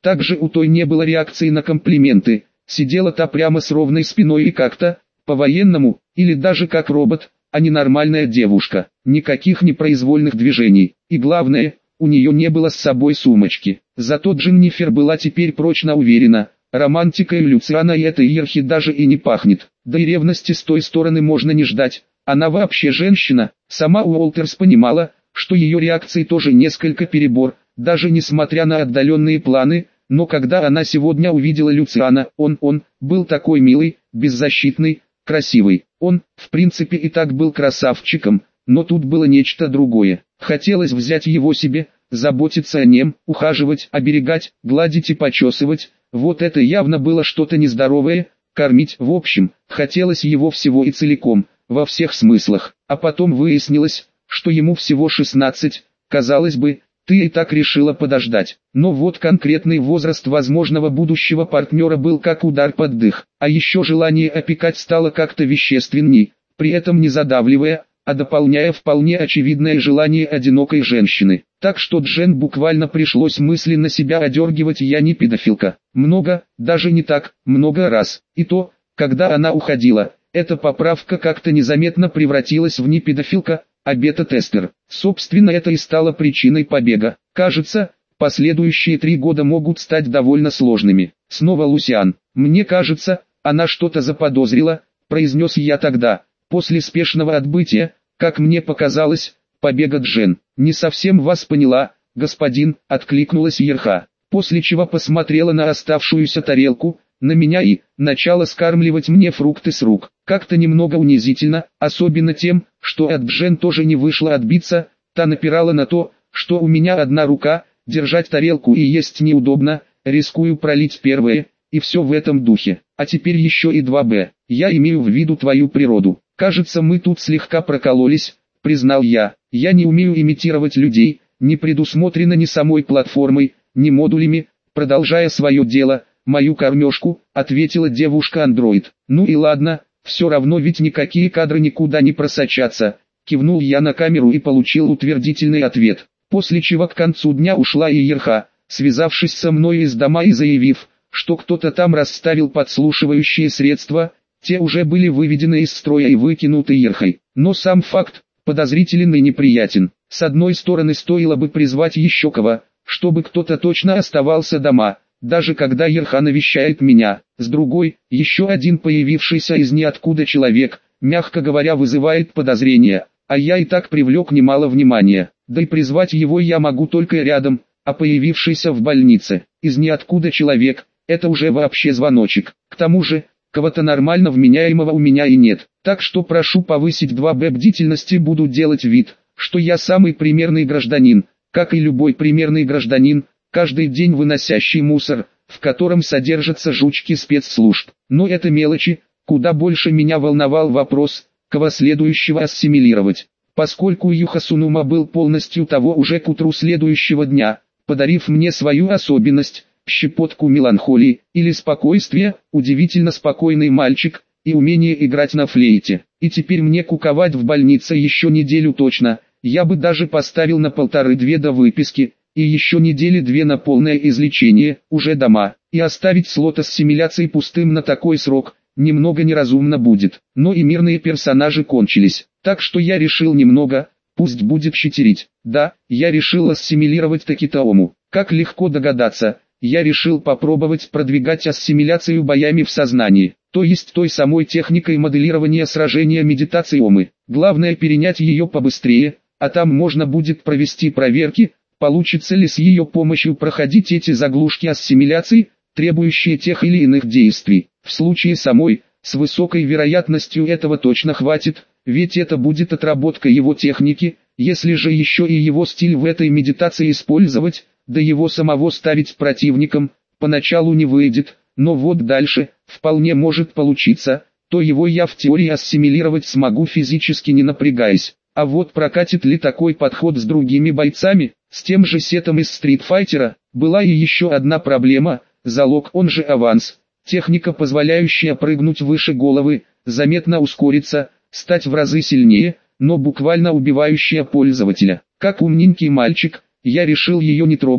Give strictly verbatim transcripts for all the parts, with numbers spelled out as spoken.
Также у той не было реакции на комплименты, сидела та прямо с ровной спиной и как-то, по-военному, или даже как робот, а не нормальная девушка, никаких непроизвольных движений, и главное, у нее не было с собой сумочки. Зато Дженнифер была теперь прочно уверена, романтикой Люциана и этой Ирхи даже и не пахнет, да и ревности с той стороны можно не ждать, она вообще женщина. Сама Уолтерс понимала, что ее реакции тоже несколько перебор, даже несмотря на отдаленные планы, но когда она сегодня увидела Люциана, он, он, был такой милый, беззащитный, красивый. Он, в принципе, и так был красавчиком, но тут было нечто другое. Хотелось взять его себе, заботиться о нем, ухаживать, оберегать, гладить и почесывать. Вот это явно было что-то нездоровое, кормить, в общем, хотелось его всего и целиком, во всех смыслах. А потом выяснилось, что ему всего шестнадцать, казалось бы, ты и так решила подождать. Но вот конкретный возраст возможного будущего партнера был как удар под дых. А еще желание опекать стало как-то вещественней, при этом не задавливая, а дополняя вполне очевидное желание одинокой женщины. Так что Джен буквально пришлось мысленно себя одергивать: я не педофилка. Много, даже не так, много раз. И то, когда она уходила, эта поправка как-то незаметно превратилась в не педофилка, а бета-тестер. Собственно, это и стало причиной побега. Кажется, последующие три года могут стать довольно сложными. Снова Лусиан. Мне кажется, она что-то заподозрила, произнес я тогда, после спешного отбытия, как мне показалось, побега Джен. Не совсем вас поняла, господин, откликнулась Ерха, после чего посмотрела на оставшуюся тарелку, на меня и начала скармливать мне фрукты с рук. Как-то немного унизительно, особенно тем, что от Джен тоже не вышло отбиться, та напирала на то, что у меня одна рука, держать тарелку и есть неудобно, рискую пролить первое, и все в этом духе. А теперь еще и два бэ. Я имею в виду твою природу. Кажется, мы тут слегка прокололись, признал я. Я не умею имитировать людей, не предусмотрено ни самой платформой, ни модулями. Продолжая свое дело, мою кормежку, ответила девушка-андроид. Ну и ладно, все равно ведь никакие кадры никуда не просочатся. Кивнул я на камеру и получил утвердительный ответ. После чего к концу дня ушла и Ерха, связавшись со мной из дома и заявив, что кто-то там расставил подслушивающие средства, те уже были выведены из строя и выкинуты Ерхой. Но сам факт подозрителен и неприятен. С одной стороны, стоило бы призвать еще кого, чтобы кто-то точно оставался дома, даже когда Ерха навещает меня. С другой, еще один появившийся из ниоткуда человек, мягко говоря, вызывает подозрения, а я и так привлек немало внимания. Да и призвать его я могу только рядом, а появившийся в больнице, из ниоткуда человек, это уже вообще звоночек. К тому же, кого-то нормально вменяемого у меня и нет, так что прошу повысить два бэ бдительности, буду делать вид, что я самый примерный гражданин, как и любой примерный гражданин, каждый день выносящий мусор, в котором содержатся жучки спецслужб. Но это мелочи, куда больше меня волновал вопрос, кого следующего ассимилировать. Поскольку Юха Сунума был полностью того уже к утру следующего дня, подарив мне свою особенность, щепотку меланхолии или спокойствия, удивительно спокойный мальчик, и умение играть на флейте. И теперь мне куковать в больнице еще неделю точно, я бы даже поставил на полторы-две до выписки, и еще недели две на полное излечение, уже дома, и оставить слот ассимиляции пустым на такой срок, немного неразумно будет. Но и мирные персонажи кончились, так что я решил немного, пусть будет читерить. Да, я решил ассимилировать Такитаому. Как легко догадаться, я решил попробовать продвигать ассимиляцию боями в сознании, то есть той самой техникой моделирования сражения медитациомы. Главное перенять ее побыстрее, а там можно будет провести проверки, получится ли с ее помощью проходить эти заглушки ассимиляции, требующие тех или иных действий. В случае самой, с высокой вероятностью этого точно хватит, ведь это будет отработка его техники. Если же еще и его стиль в этой медитации использовать, да его самого ставить противником, поначалу не выйдет, но вот дальше, вполне может получиться, то его я в теории ассимилировать смогу физически не напрягаясь. А вот прокатит ли такой подход с другими бойцами, с тем же Сетом из Стритфайтера, была и еще одна проблема, залог, он же аванс, техника, позволяющая прыгнуть выше головы, заметно ускориться, стать в разы сильнее, но буквально убивающая пользователя. Как умненький мальчик, я решил ее не трогать,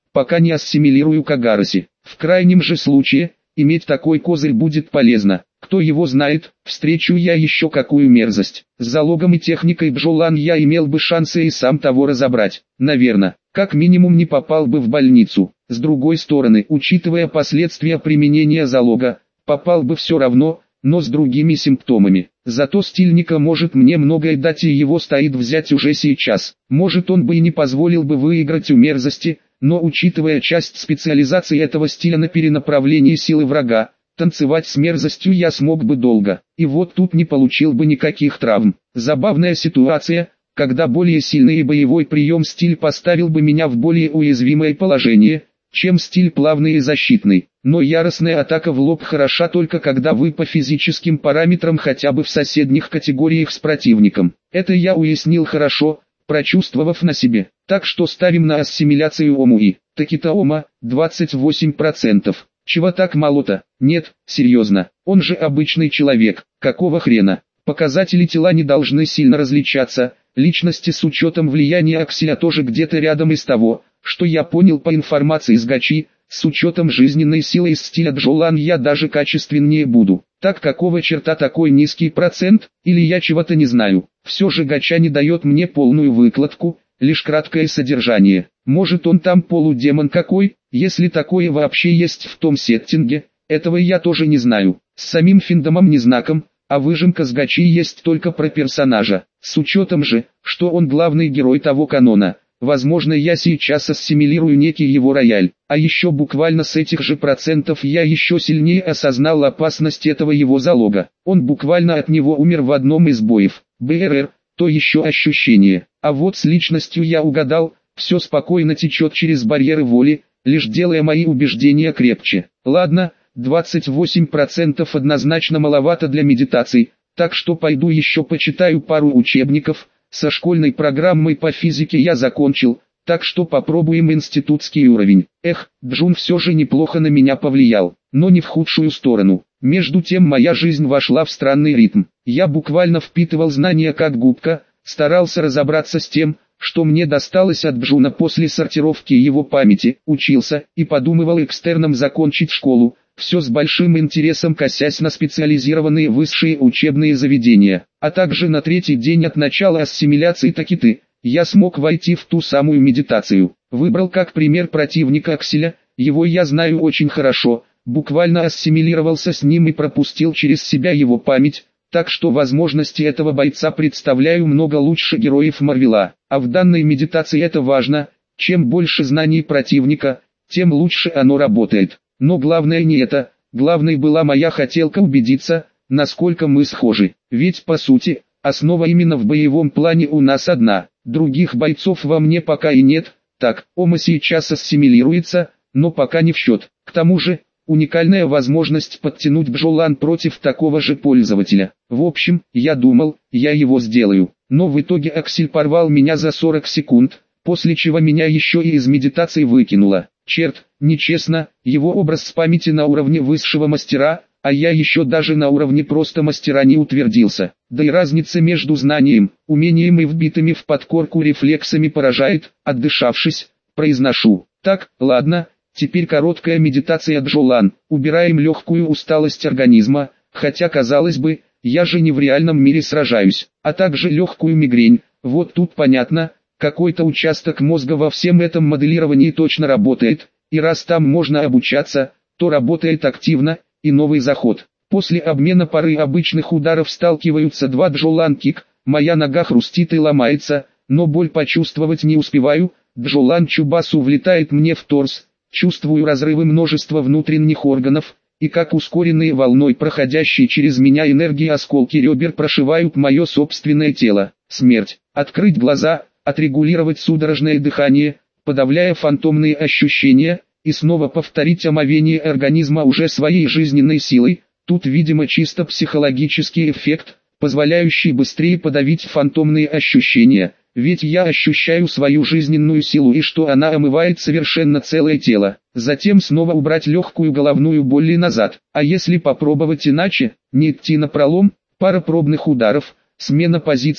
пока не ассимилирую Кагараси. В крайнем же случае, иметь такой козырь будет полезно. Кто его знает, встречу я еще какую мерзость. С залогом и техникой Бджолан я имел бы шансы и сам того разобрать. Наверное, как минимум не попал бы в больницу. С другой стороны, учитывая последствия применения залога, попал бы все равно, но с другими симптомами. Зато стильника может мне многое дать, и его стоит взять уже сейчас. Может, он бы и не позволил бы выиграть у мерзости, но учитывая часть специализации этого стиля на перенаправлении силы врага, танцевать с мерзостью я смог бы долго, и вот тут не получил бы никаких травм. Забавная ситуация, когда более сильный и боевой прием стиль поставил бы меня в более уязвимое положение, чем стиль плавный и защитный. Но яростная атака в лоб хороша только когда вы по физическим параметрам хотя бы в соседних категориях с противником. Это я уяснил хорошо, прочувствовав на себе. Так что ставим на ассимиляцию Омуи. Такита Ома, двадцать восемь процентов. Чего так мало-то? Нет, серьезно, он же обычный человек. Какого хрена? Показатели тела не должны сильно различаться. Личности с учетом влияния Акселя тоже где-то рядом. Из того, что я понял по информации с Гачи, с учетом жизненной силы из стиля Бджолан я даже качественнее буду. Так какого черта такой низкий процент, или я чего-то не знаю? Все же Гача не дает мне полную выкладку, лишь краткое содержание. Может, он там полудемон какой, если такое вообще есть в том сеттинге, этого я тоже не знаю. С самим финдомом не знаком, а выжимка с Гачи есть только про персонажа. С учетом же, что он главный герой того канона. Возможно, я сейчас ассимилирую некий его рояль, а еще буквально с этих же процентов я еще сильнее осознал опасность этого его залога. Он буквально от него умер в одном из боев. БРР, то еще ощущение. А вот с личностью я угадал, все спокойно течет через барьеры воли, лишь делая мои убеждения крепче. Ладно, двадцать восемь процентов однозначно маловато для медитаций, так что пойду еще почитаю пару учебников. Со школьной программой по физике я закончил, так что попробуем институтский уровень. Эх, Джун все же неплохо на меня повлиял, но не в худшую сторону. Между тем моя жизнь вошла в странный ритм. Я буквально впитывал знания как губка, старался разобраться с тем, что мне досталось от Джуна после сортировки его памяти, учился и подумывал экстерном закончить школу. Все с большим интересом косясь на специализированные высшие учебные заведения, а также на третий день от начала ассимиляции Такиты, я смог войти в ту самую медитацию. Выбрал как пример противника Акселя, его я знаю очень хорошо, буквально ассимилировался с ним и пропустил через себя его память, так что возможности этого бойца представляю много лучше героев Марвела, а в данной медитации это важно, чем больше знаний противника, тем лучше оно работает. Но главное не это, главной была моя хотелка убедиться, насколько мы схожи. Ведь по сути, основа именно в боевом плане у нас одна, других бойцов во мне пока и нет. Так, Ома сейчас ассимилируется, но пока не в счет. К тому же, уникальная возможность подтянуть Бджолан против такого же пользователя. В общем, я думал, я его сделаю. Но в итоге Аксель порвал меня за сорок секунд, после чего меня еще и из медитации выкинуло. Черт, нечестно, его образ с памяти на уровне высшего мастера, а я еще даже на уровне просто мастера не утвердился. Да и разница между знанием, умением и вбитыми в подкорку рефлексами поражает. Отдышавшись, произношу: так, ладно, теперь короткая медитация Бджолан, убираем легкую усталость организма, хотя казалось бы, я же не в реальном мире сражаюсь, а также легкую мигрень. Вот тут понятно, какой-то участок мозга во всем этом моделировании точно работает, и раз там можно обучаться, то работает активно, и новый заход. После обмена пары обычных ударов сталкиваются два Бджолан кик, моя нога хрустит и ломается, но боль почувствовать не успеваю, Бджолан Чубасу влетает мне в торс, чувствую разрывы множества внутренних органов, и как ускоренные волной проходящие через меня энергии осколки ребер прошивают мое собственное тело. Смерть. Открыть глаза, отрегулировать судорожное дыхание, подавляя фантомные ощущения, и снова повторить омовение организма уже своей жизненной силой. Тут видимо чисто психологический эффект, позволяющий быстрее подавить фантомные ощущения, ведь я ощущаю свою жизненную силу и что она омывает совершенно целое тело. Затем снова убрать легкую головную боль и назад, а если попробовать иначе, не идти напролом, пара пробных ударов, смена позиций,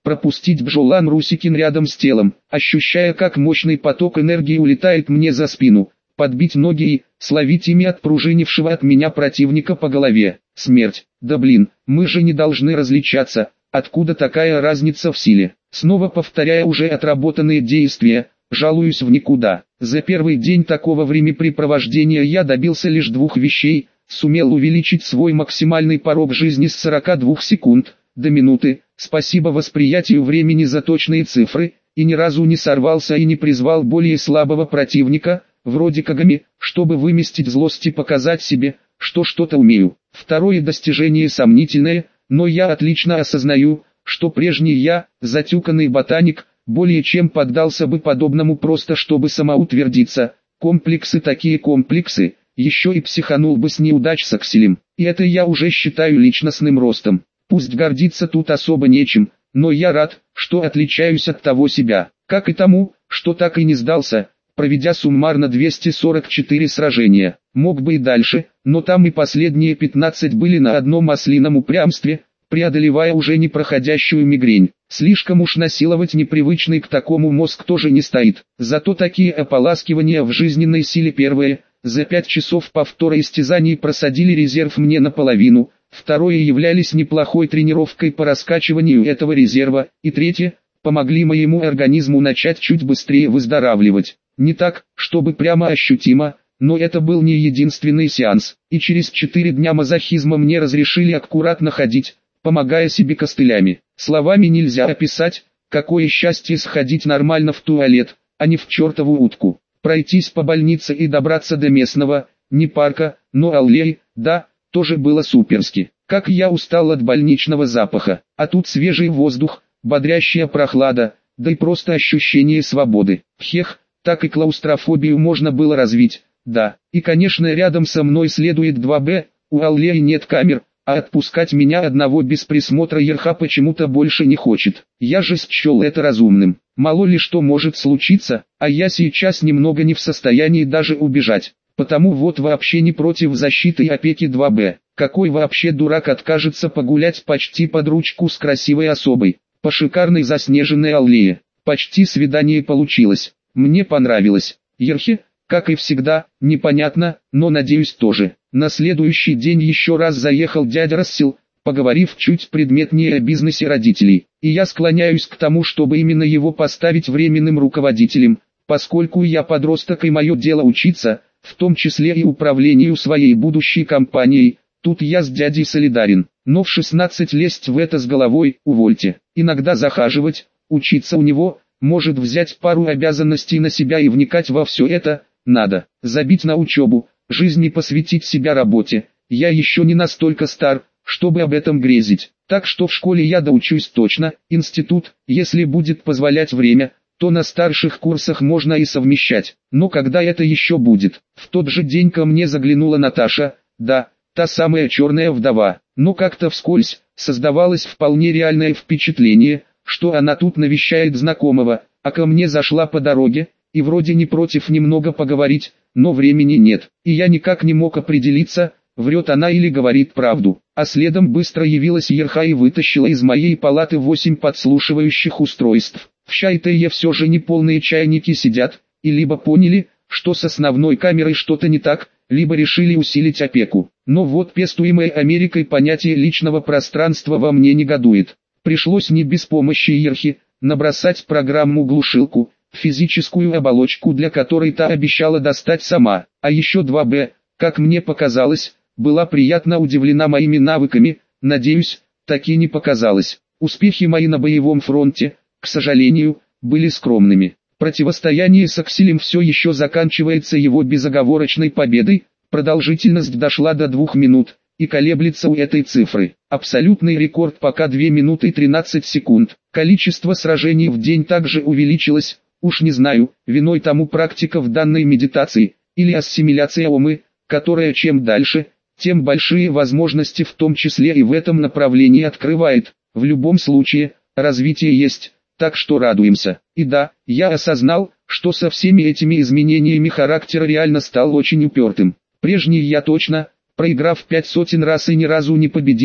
пропустить Бжолан Русикин рядом с телом, ощущая, как мощный поток энергии улетает мне за спину, подбить ноги и словить ими отпружинившего от меня противника по голове. Смерть. Да блин, мы же не должны различаться, откуда такая разница в силе. Снова повторяя уже отработанные действия, жалуюсь в никуда. За первый день такого времяпрепровождения я добился лишь двух вещей: сумел увеличить свой максимальный порог жизни с сорока двух секунд до минуты, спасибо восприятию времени за точные цифры, и ни разу не сорвался и не призвал более слабого противника, вроде Кагами, чтобы выместить злость и показать себе, что что-то умею. Второе достижение сомнительное, но я отлично осознаю, что прежний я, затюканный ботаник, более чем поддался бы подобному просто чтобы самоутвердиться. Комплексы такие комплексы, еще и психанул бы с неудач с Акселем. И это я уже считаю личностным ростом. Пусть гордиться тут особо нечем, но я рад, что отличаюсь от того себя, как и тому, что так и не сдался, проведя суммарно двести сорок четыре сражения. Мог бы и дальше, но там и последние пятнадцать были на одном ослином упрямстве, преодолевая уже непроходящую мигрень. Слишком уж насиловать непривычный к такому мозг тоже не стоит. Зато такие ополаскивания в жизненной силе первые, за пять часов повтора истязаний просадили резерв мне наполовину, второе являлись неплохой тренировкой по раскачиванию этого резерва, и третье, помогли моему организму начать чуть быстрее выздоравливать. Не так, чтобы прямо ощутимо, но это был не единственный сеанс, и через четыре дня мазохизма мне разрешили аккуратно ходить, помогая себе костылями. Словами нельзя описать, какое счастье сходить нормально в туалет, а не в чертову утку. Пройтись по больнице и добраться до местного, не парка, но аллеи, да, тоже было суперски. Как я устал от больничного запаха, а тут свежий воздух, бодрящая прохлада, да и просто ощущение свободы. Хех, так и клаустрофобию можно было развить, да. И конечно рядом со мной следует два бэ, у аллеи нет камер, а отпускать меня одного без присмотра Ерха почему-то больше не хочет. Я же счел это разумным. Мало ли что может случиться, а я сейчас немного не в состоянии даже убежать. Потому вот вообще не против защиты и опеки два бэ. Какой вообще дурак откажется погулять почти под ручку с красивой особой, по шикарной заснеженной аллее. Почти свидание получилось. Мне понравилось. Ерхе, как и всегда, непонятно, но надеюсь тоже. На следующий день еще раз заехал дядя Рассел, поговорив чуть предметнее о бизнесе родителей. И я склоняюсь к тому, чтобы именно его поставить временным руководителем, поскольку я подросток и мое дело учиться, в том числе и управлению своей будущей компанией. Тут я с дядей солидарен, но в шестнадцать лезть в это с головой, увольте. Иногда захаживать, учиться у него, может взять пару обязанностей на себя и вникать во все это, надо. Забить на учебу, жизни посвятить себя работе. Я еще не настолько стар, чтобы об этом грезить. Так что в школе я доучусь точно, институт, если будет позволять время, то на старших курсах можно и совмещать. Но когда это еще будет? В тот же день ко мне заглянула Наташа, да, та самая черная вдова. Но как-то вскользь, создавалось вполне реальное впечатление, что она тут навещает знакомого, а ко мне зашла по дороге, и вроде не против немного поговорить, но времени нет. И я никак не мог определиться, врет она или говорит правду. А следом быстро явилась Ерха и вытащила из моей палаты восемь подслушивающих устройств. В Шайтее все же не полные чайники сидят, и либо поняли, что с основной камерой что-то не так, либо решили усилить опеку. Но вот пестуемое Америкой понятие личного пространства во мне негодует. Пришлось не без помощи Ерхи, набросать программу-глушилку, физическую оболочку для которой та обещала достать сама. А еще два бэ, как мне показалось, была приятно удивлена моими навыками, надеюсь, так и не показалось. Успехи мои на боевом фронте, к сожалению, были скромными. Противостояние с Акселем все еще заканчивается его безоговорочной победой, продолжительность дошла до двух минут, и колеблется у этой цифры. Абсолютный рекорд пока две минуты тринадцать секунд. Количество сражений в день также увеличилось, уж не знаю, виной тому практика в данной медитации, или ассимиляция омы, которая чем дальше, тем большие возможности в том числе и в этом направлении открывает. В любом случае, развитие есть, так что радуемся. И да, я осознал, что со всеми этими изменениями характера реально стал очень упертым. Прежний я точно, проиграв пять сотен раз и ни разу не победив,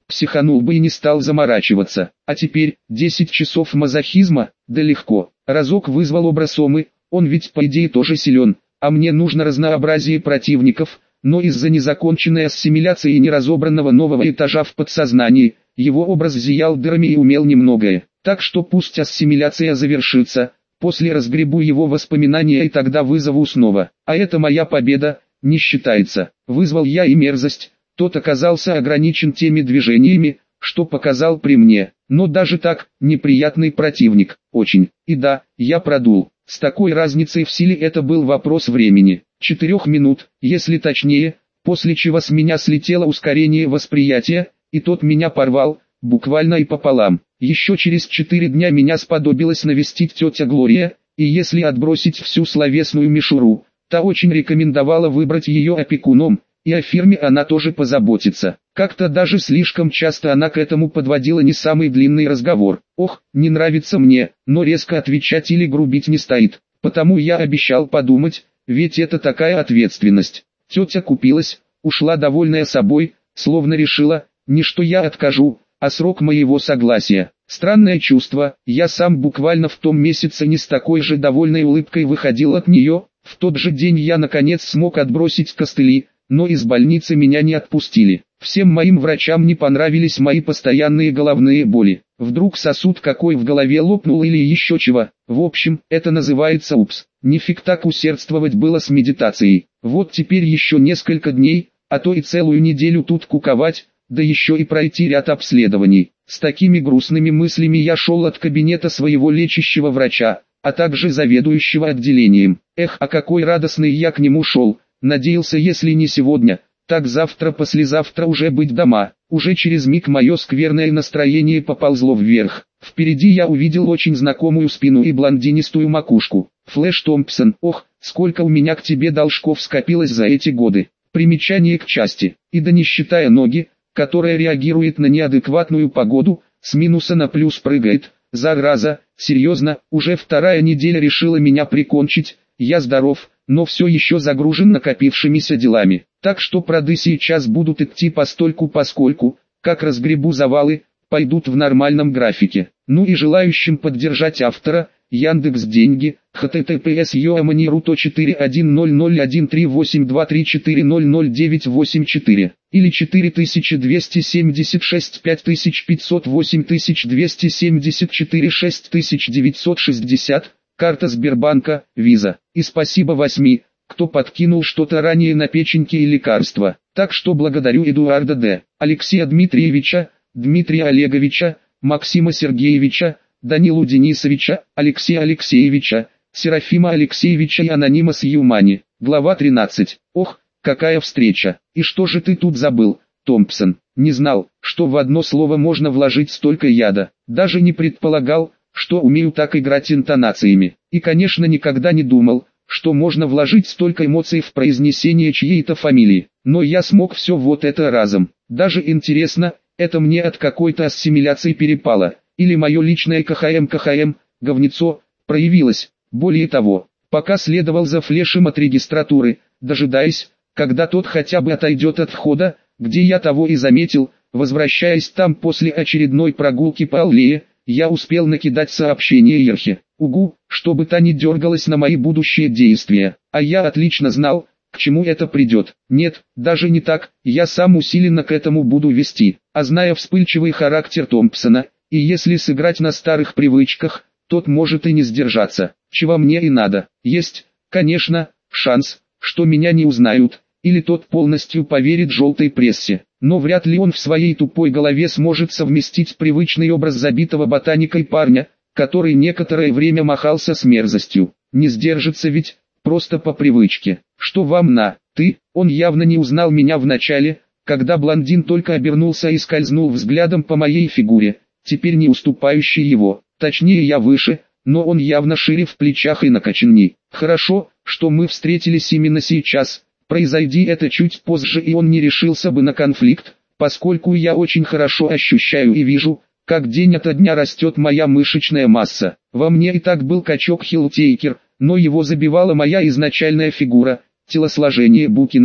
психанул бы и не стал заморачиваться. А теперь, десять часов мазохизма, да легко. Разок вызвал образ Омы, он ведь по идее тоже силен, а мне нужно разнообразие противников, но из-за незаконченной ассимиляции и неразобранного нового этажа в подсознании, его образ зиял дырами и умел немногое. Так что пусть ассимиляция завершится, после разгребу его воспоминания и тогда вызову снова. А это моя победа, не считается. Вызвал я и мерзость, тот оказался ограничен теми движениями, что показал при мне. Но даже так, неприятный противник, очень. И да, я продул. С такой разницей в силе это был вопрос времени. Четырех минут, если точнее, после чего с меня слетело ускорение восприятия, и тот меня порвал, буквально и пополам. Еще через четыре дня меня сподобилась навестить тетя Глория, и если отбросить всю словесную мишуру, та очень рекомендовала выбрать ее опекуном, и о фирме она тоже позаботится. Как-то даже слишком часто она к этому подводила не самый длинный разговор. Ох, не нравится мне, но резко отвечать или грубить не стоит, потому я обещал подумать, ведь это такая ответственность. Тетя купилась, ушла довольная собой, словно решила, не что я откажу, а срок моего согласия. Странное чувство, я сам буквально в том месяце не с такой же довольной улыбкой выходил от нее. В тот же день я наконец смог отбросить костыли, но из больницы меня не отпустили. Всем моим врачам не понравились мои постоянные головные боли. Вдруг сосуд какой в голове лопнул или еще чего. В общем, это называется упс. Нифиг так усердствовать было с медитацией. Вот теперь еще несколько дней, а то и целую неделю тут куковать, да еще и пройти ряд обследований. С такими грустными мыслями я шел от кабинета своего лечащего врача, а также заведующего отделением. Эх, а какой радостный я к нему шел. Надеялся, если не сегодня, так завтра-послезавтра уже быть дома. Уже через миг мое скверное настроение поползло вверх. Впереди я увидел очень знакомую спину и блондинистую макушку. Флэш Томпсон, ох, сколько у меня к тебе должков скопилось за эти годы. Примечание к части. И да не считая ноги, которая реагирует на неадекватную погоду, с минуса на плюс прыгает. Зараза, серьезно, уже вторая неделя решила меня прикончить. Я здоров, но все еще загружен накопившимися делами. Так что проды сейчас будут идти постольку-поскольку, как разгребу завалы, пойдут в нормальном графике. Ну и желающим поддержать автора, Яндекс.Деньги, https yoamani.ru четыре один ноль ноль один три восемь два три четыре ноль ноль девять восемь четыре или четыре двести семьдесят шесть пять пятьсот восемь двести семьдесят четыре шесть девятьсот шестьдесят, карта Сбербанка, Виза. И спасибо восьми, кто подкинул что-то ранее на печеньки и лекарства. Так что благодарю Эдуарда Д., Алексея Дмитриевича, Дмитрия Олеговича, Максима Сергеевича, Данилу Денисовича, Алексея Алексеевича, Серафима Алексеевича и анонима с Юмани. Глава тринадцать. Ох, какая встреча. И что же ты тут забыл, Томпсон? Не знал, что в одно слово можно вложить столько яда. Даже не предполагал, что умею так играть интонациями. И конечно никогда не думал, что можно вложить столько эмоций в произнесение чьей-то фамилии. Но я смог все вот это разом. Даже интересно, это мне от какой-то ассимиляции перепало. Или мое личное КХМ-КХМ, говнецо, проявилось. Более того, пока следовал за флешем от регистратуры, дожидаясь, когда тот хотя бы отойдет от входа, где я того и заметил, возвращаясь там после очередной прогулки по аллее, я успел накидать сообщение Ирхе. Угу, чтобы та не дергалась на мои будущие действия. А я отлично знал, к чему это придет. Нет, даже не так, я сам усиленно к этому буду вести. А зная вспыльчивый характер Томпсона, и если сыграть на старых привычках, тот может и не сдержаться, чего мне и надо. Есть, конечно, шанс, что меня не узнают, или тот полностью поверит желтой прессе. Но вряд ли он в своей тупой голове сможет совместить привычный образ забитого ботаникой парня, который некоторое время махался с мерзостью. Не сдержится ведь, просто по привычке. Что вам на, ты? Он явно не узнал меня вначале, когда блондин только обернулся и скользнул взглядом по моей фигуре, теперь не уступающей его. Точнее я выше, но он явно шире в плечах и накачанней. Хорошо, что мы встретились именно сейчас. Произойди это чуть позже, и он не решился бы на конфликт, поскольку я очень хорошо ощущаю и вижу, как день ото дня растет моя мышечная масса. Во мне и так был качок Хилтейкер, но его забивала моя изначальная фигура, телосложение Букина,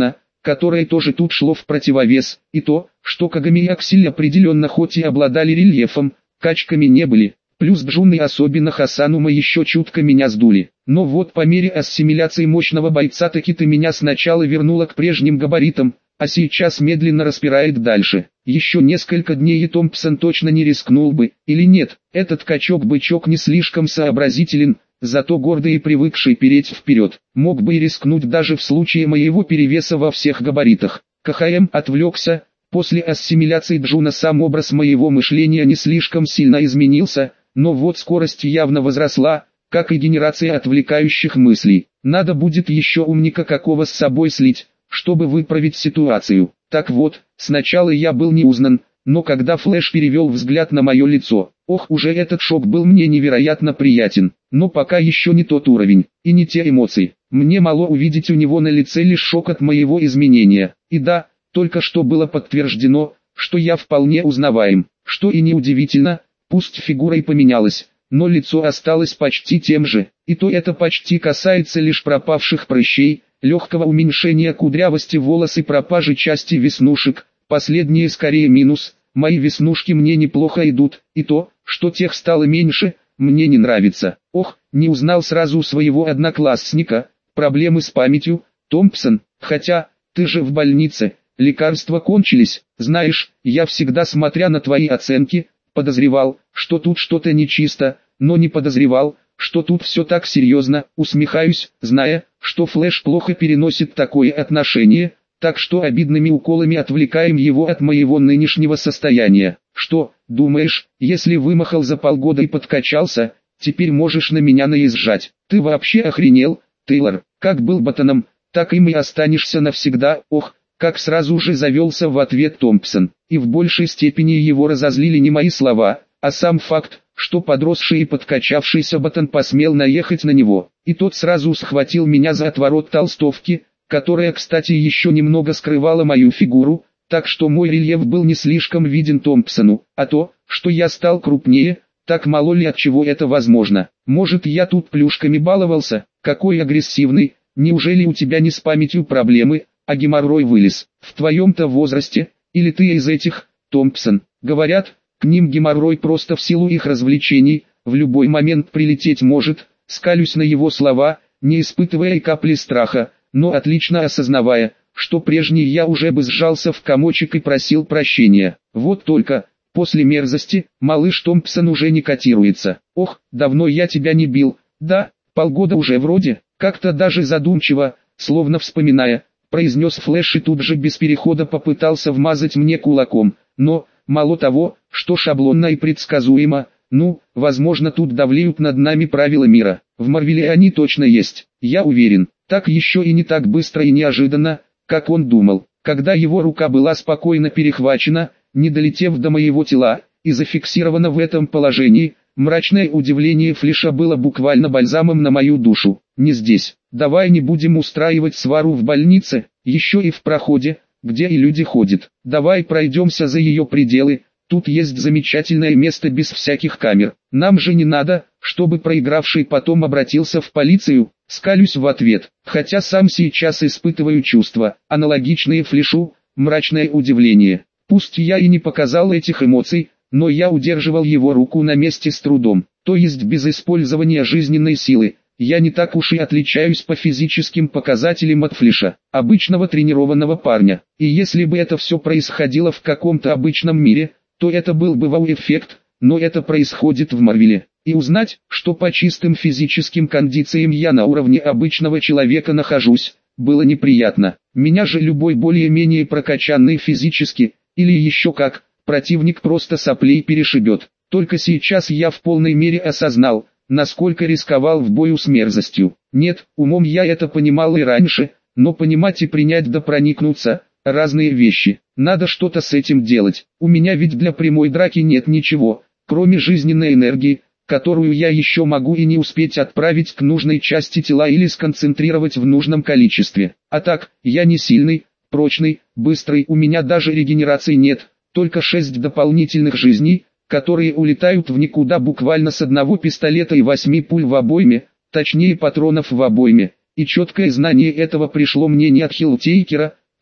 которое тоже тут шло в противовес, и то, что Кагами и Аксель определенно хоть и обладали рельефом, качками не были. Плюс Джун и особенно Хасанума еще чутко меня сдули. Но вот по мере ассимиляции мощного бойца таки ты меня сначала вернула к прежним габаритам, а сейчас медленно распирает дальше. Еще несколько дней и Томпсон точно не рискнул бы, или нет, этот качок-бычок не слишком сообразителен, зато гордый и привыкший переть вперед, мог бы и рискнуть даже в случае моего перевеса во всех габаритах. КХМ отвлекся, после ассимиляции Джуна сам образ моего мышления не слишком сильно изменился, но вот скорость явно возросла, как и генерация отвлекающих мыслей. Надо будет еще умника какого с собой слить, чтобы выправить ситуацию. Так вот, сначала я был не узнан, но когда Флэш перевел взгляд на мое лицо, ох, уже этот шок был мне невероятно приятен, но пока еще не тот уровень, и не те эмоции. Мне мало увидеть у него на лице лишь шок от моего изменения. И да, только что было подтверждено, что я вполне узнаваем, что и неудивительно. Пусть фигура и поменялась, но лицо осталось почти тем же, и то это почти касается лишь пропавших прыщей, легкого уменьшения кудрявости волос и пропажи части веснушек, последние скорее минус, мои веснушки мне неплохо идут, и то, что тех стало меньше, мне не нравится. Ох, не узнал сразу своего одноклассника, проблемы с памятью, Томпсон, хотя, ты же в больнице, лекарства кончились, знаешь, я всегда, смотря на твои оценки, подозревал, что тут что-то нечисто, но не подозревал, что тут все так серьезно. Усмехаюсь, зная, что Флэш плохо переносит такое отношение, так что обидными уколами отвлекаем его от моего нынешнего состояния. Что, думаешь, если вымахал за полгода и подкачался, теперь можешь на меня наезжать? Ты вообще охренел, Тейлор? Как был ботаном, так им и останешься навсегда. Ох, как сразу же завелся в ответ Томпсон, и в большей степени его разозлили не мои слова, а сам факт, что подросший и подкачавшийся ботан посмел наехать на него, и тот сразу схватил меня за отворот толстовки, которая, кстати, еще немного скрывала мою фигуру, так что мой рельеф был не слишком виден Томпсону, а то, что я стал крупнее, так мало ли от чего это возможно. Может, я тут плюшками баловался? Какой агрессивный, неужели у тебя не с памятью проблемы? А геморрой вылез. В твоем-то возрасте, или ты из этих, Томпсон, говорят, к ним геморрой просто в силу их развлечений, в любой момент прилететь может. Скалюсь на его слова, не испытывая и капли страха, но отлично осознавая, что прежний я уже бы сжался в комочек и просил прощения. Вот только, после мерзости, малыш Томпсон уже не котируется. Ох, давно я тебя не бил, да, полгода уже вроде, как-то даже задумчиво, словно вспоминая, произнес Флэш и тут же без перехода попытался вмазать мне кулаком, но, мало того, что шаблонно и предсказуемо, ну, возможно тут давлеют над нами правила мира, в Марвеле они точно есть, я уверен, так еще и не так быстро и неожиданно, как он думал, когда его рука была спокойно перехвачена, не долетев до моего тела, и зафиксирована в этом положении, мрачное удивление Флэша было буквально бальзамом на мою душу. Не здесь. Давай не будем устраивать свару в больнице, еще и в проходе, где и люди ходят. Давай пройдемся за ее пределы, тут есть замечательное место без всяких камер. Нам же не надо, чтобы проигравший потом обратился в полицию. Скалюсь в ответ, хотя сам сейчас испытываю чувства, аналогичные Флэшу, мрачное удивление. Пусть я и не показал этих эмоций, но я удерживал его руку на месте с трудом, то есть без использования жизненной силы. Я не так уж и отличаюсь по физическим показателям от Флэша, обычного тренированного парня. И если бы это все происходило в каком-то обычном мире, то это был бы вау-эффект, но это происходит в Марвеле. И узнать, что по чистым физическим кондициям я на уровне обычного человека нахожусь, было неприятно. Меня же любой более-менее прокачанный физически, или еще как, противник просто соплей перешибет. Только сейчас я в полной мере осознал, насколько рисковал в бою с мерзостью. Нет, умом я это понимал и раньше, но понимать и принять да проникнуться – разные вещи. Надо что-то с этим делать. У меня ведь для прямой драки нет ничего, кроме жизненной энергии, которую я еще могу и не успеть отправить к нужной части тела или сконцентрировать в нужном количестве. А так, я не сильный, прочный, быстрый, у меня даже регенерации нет, только шесть дополнительных жизней, которые улетают в никуда буквально с одного пистолета и восьми пуль в обойме, точнее патронов в обойме, и четкое знание этого пришло мне не от Хилтейкера,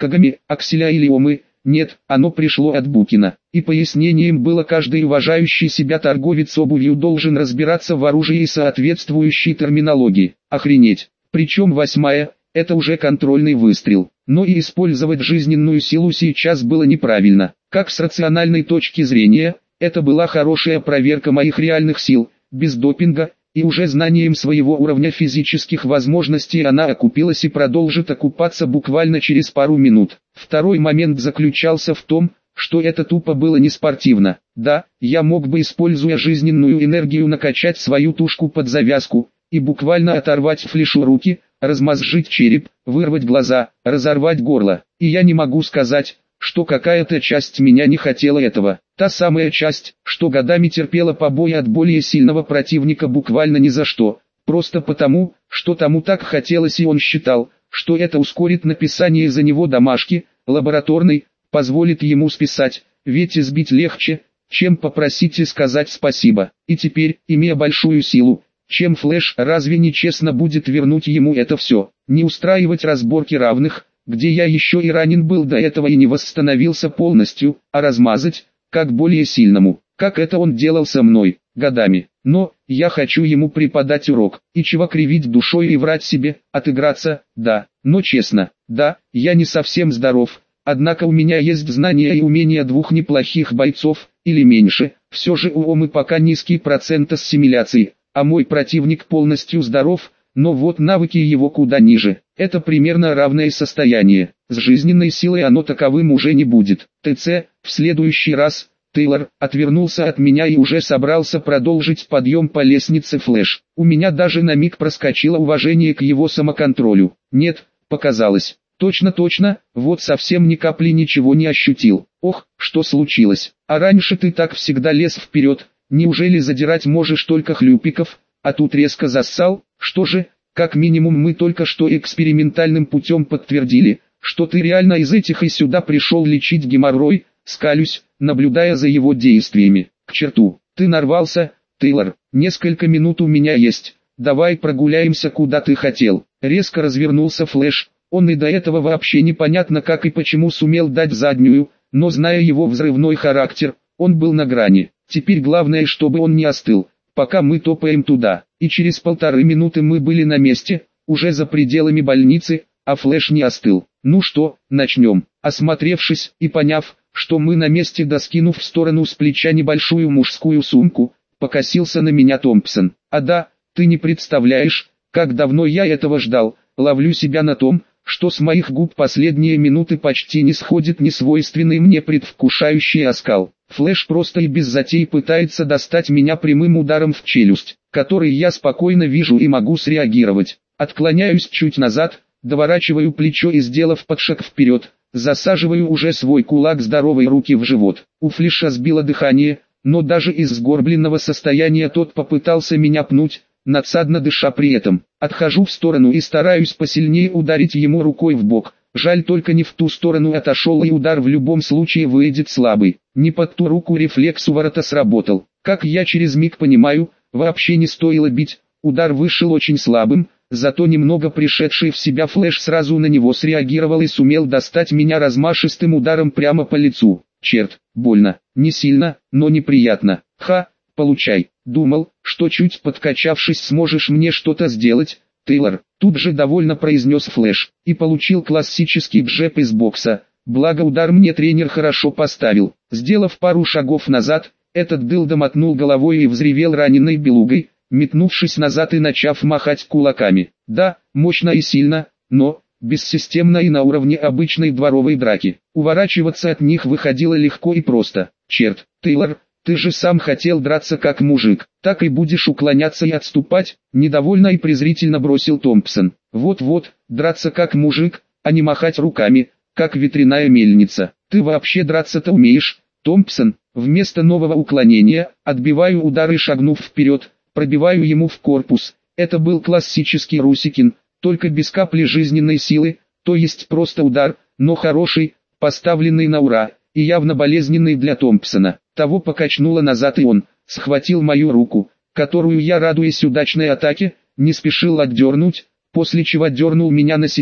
Кагами, Акселя или Омы. Нет, оно пришло от Букина. И пояснением было: каждый уважающий себя торговец обувью должен разбираться в оружии и соответствующей терминологии. Охренеть. Причем восьмая, это уже контрольный выстрел. Но и использовать жизненную силу сейчас было неправильно. Как с рациональной точки зрения, это была хорошая проверка моих реальных сил, без допинга, и уже знанием своего уровня физических возможностей она окупилась и продолжит окупаться буквально через пару минут. Второй момент заключался в том, что это тупо было не спортивно. Да, я мог бы, используя жизненную энергию, накачать свою тушку под завязку, и буквально оторвать Флешу руки, размозжить череп, вырвать глаза, разорвать горло. И я не могу сказать, что какая-то часть меня не хотела этого. Та самая часть, что годами терпела побои от более сильного противника буквально ни за что, просто потому, что тому так хотелось, и он считал, что это ускорит написание за него домашки, лабораторной, позволит ему списать, ведь избить легче, чем попросить и сказать спасибо. И теперь, имея большую силу, чем Флэш, разве не честно будет вернуть ему это все? Не устраивать разборки равных, где я еще и ранен был до этого и не восстановился полностью, а размазать, как более сильному, как это он делал со мной, годами. Но, я хочу ему преподать урок, и чего кривить душой и врать себе, отыграться, да, но честно, да, я не совсем здоров, однако у меня есть знания и умения двух неплохих бойцов, или меньше, все же у Омы пока низкий процент ассимиляции, а мой противник полностью здоров, но вот навыки его куда ниже. Это примерно равное состояние. С жизненной силой оно таковым уже не будет. ТЦ, в следующий раз, Тейлор отвернулся от меня и уже собрался продолжить подъем по лестнице Флэш. У меня даже на миг проскочило уважение к его самоконтролю. Нет, показалось. Точно-точно, вот совсем ни капли ничего не ощутил. Ох, что случилось? А раньше ты так всегда лез вперед. Неужели задирать можешь только хлюпиков, а тут резко зассал? Что же, как минимум мы только что экспериментальным путем подтвердили, что ты реально из этих и сюда пришел лечить геморрой, скалюсь, наблюдая за его действиями. К черту, ты нарвался, Тейлор, несколько минут у меня есть, давай прогуляемся куда ты хотел. Резко развернулся Флэш, он и до этого вообще непонятно как и почему сумел дать заднюю, но зная его взрывной характер, он был на грани. Теперь главное, чтобы он не остыл, пока мы топаем туда. И через полторы минуты мы были на месте, уже за пределами больницы, а Флэш не остыл. Ну что, начнем. Осмотревшись и поняв, что мы на месте, доскинув в сторону с плеча небольшую мужскую сумку, покосился на меня Томпсон. А да, ты не представляешь, как давно я этого ждал. Ловлю себя на том, что с моих губ последние минуты почти не сходит несвойственный мне предвкушающий оскал. Флэш просто и без затей пытается достать меня прямым ударом в челюсть, который я спокойно вижу и могу среагировать. Отклоняюсь чуть назад, доворачиваю плечо и, сделав подшаг вперед, засаживаю уже свой кулак здоровой руки в живот. У Флэша сбило дыхание, но даже из сгорбленного состояния тот попытался меня пнуть, надсадно дыша при этом. Отхожу в сторону и стараюсь посильнее ударить ему рукой в бок. Жаль, только не в ту сторону отошел, и удар в любом случае выйдет слабый. Не под ту руку рефлекс у ворота сработал. Как я через миг понимаю, вообще не стоило бить. Удар вышел очень слабым, зато немного пришедший в себя Флэш сразу на него среагировал и сумел достать меня размашистым ударом прямо по лицу. Черт, больно, не сильно, но неприятно. Ха, получай. Думал, что чуть подкачавшись сможешь мне что-то сделать, Тейлор. Тут же довольно произнес Флэш, и получил классический джеб из бокса. Благо удар мне тренер хорошо поставил. Сделав пару шагов назад, этот дылда мотнул головой и взревел раненой белугой, метнувшись назад и начав махать кулаками. Да, мощно и сильно, но бессистемно и на уровне обычной дворовой драки. Уворачиваться от них выходило легко и просто. Черт, Тейлор, ты же сам хотел драться как мужик, так и будешь уклоняться и отступать, недовольно и презрительно бросил Томпсон. Вот-вот, драться как мужик, а не махать руками, как ветряная мельница. Ты вообще драться-то умеешь, Томпсон? Вместо нового уклонения, отбиваю удар и, шагнув вперед, пробиваю ему в корпус. Это был классический Русикин, только без капли жизненной силы, то есть просто удар, но хороший, поставленный на ура, и явно болезненный для Томпсона. Того покачнуло назад, и он схватил мою руку, которую я, радуясь удачной атаке, не спешил отдернуть, после чего дернул меня на себя,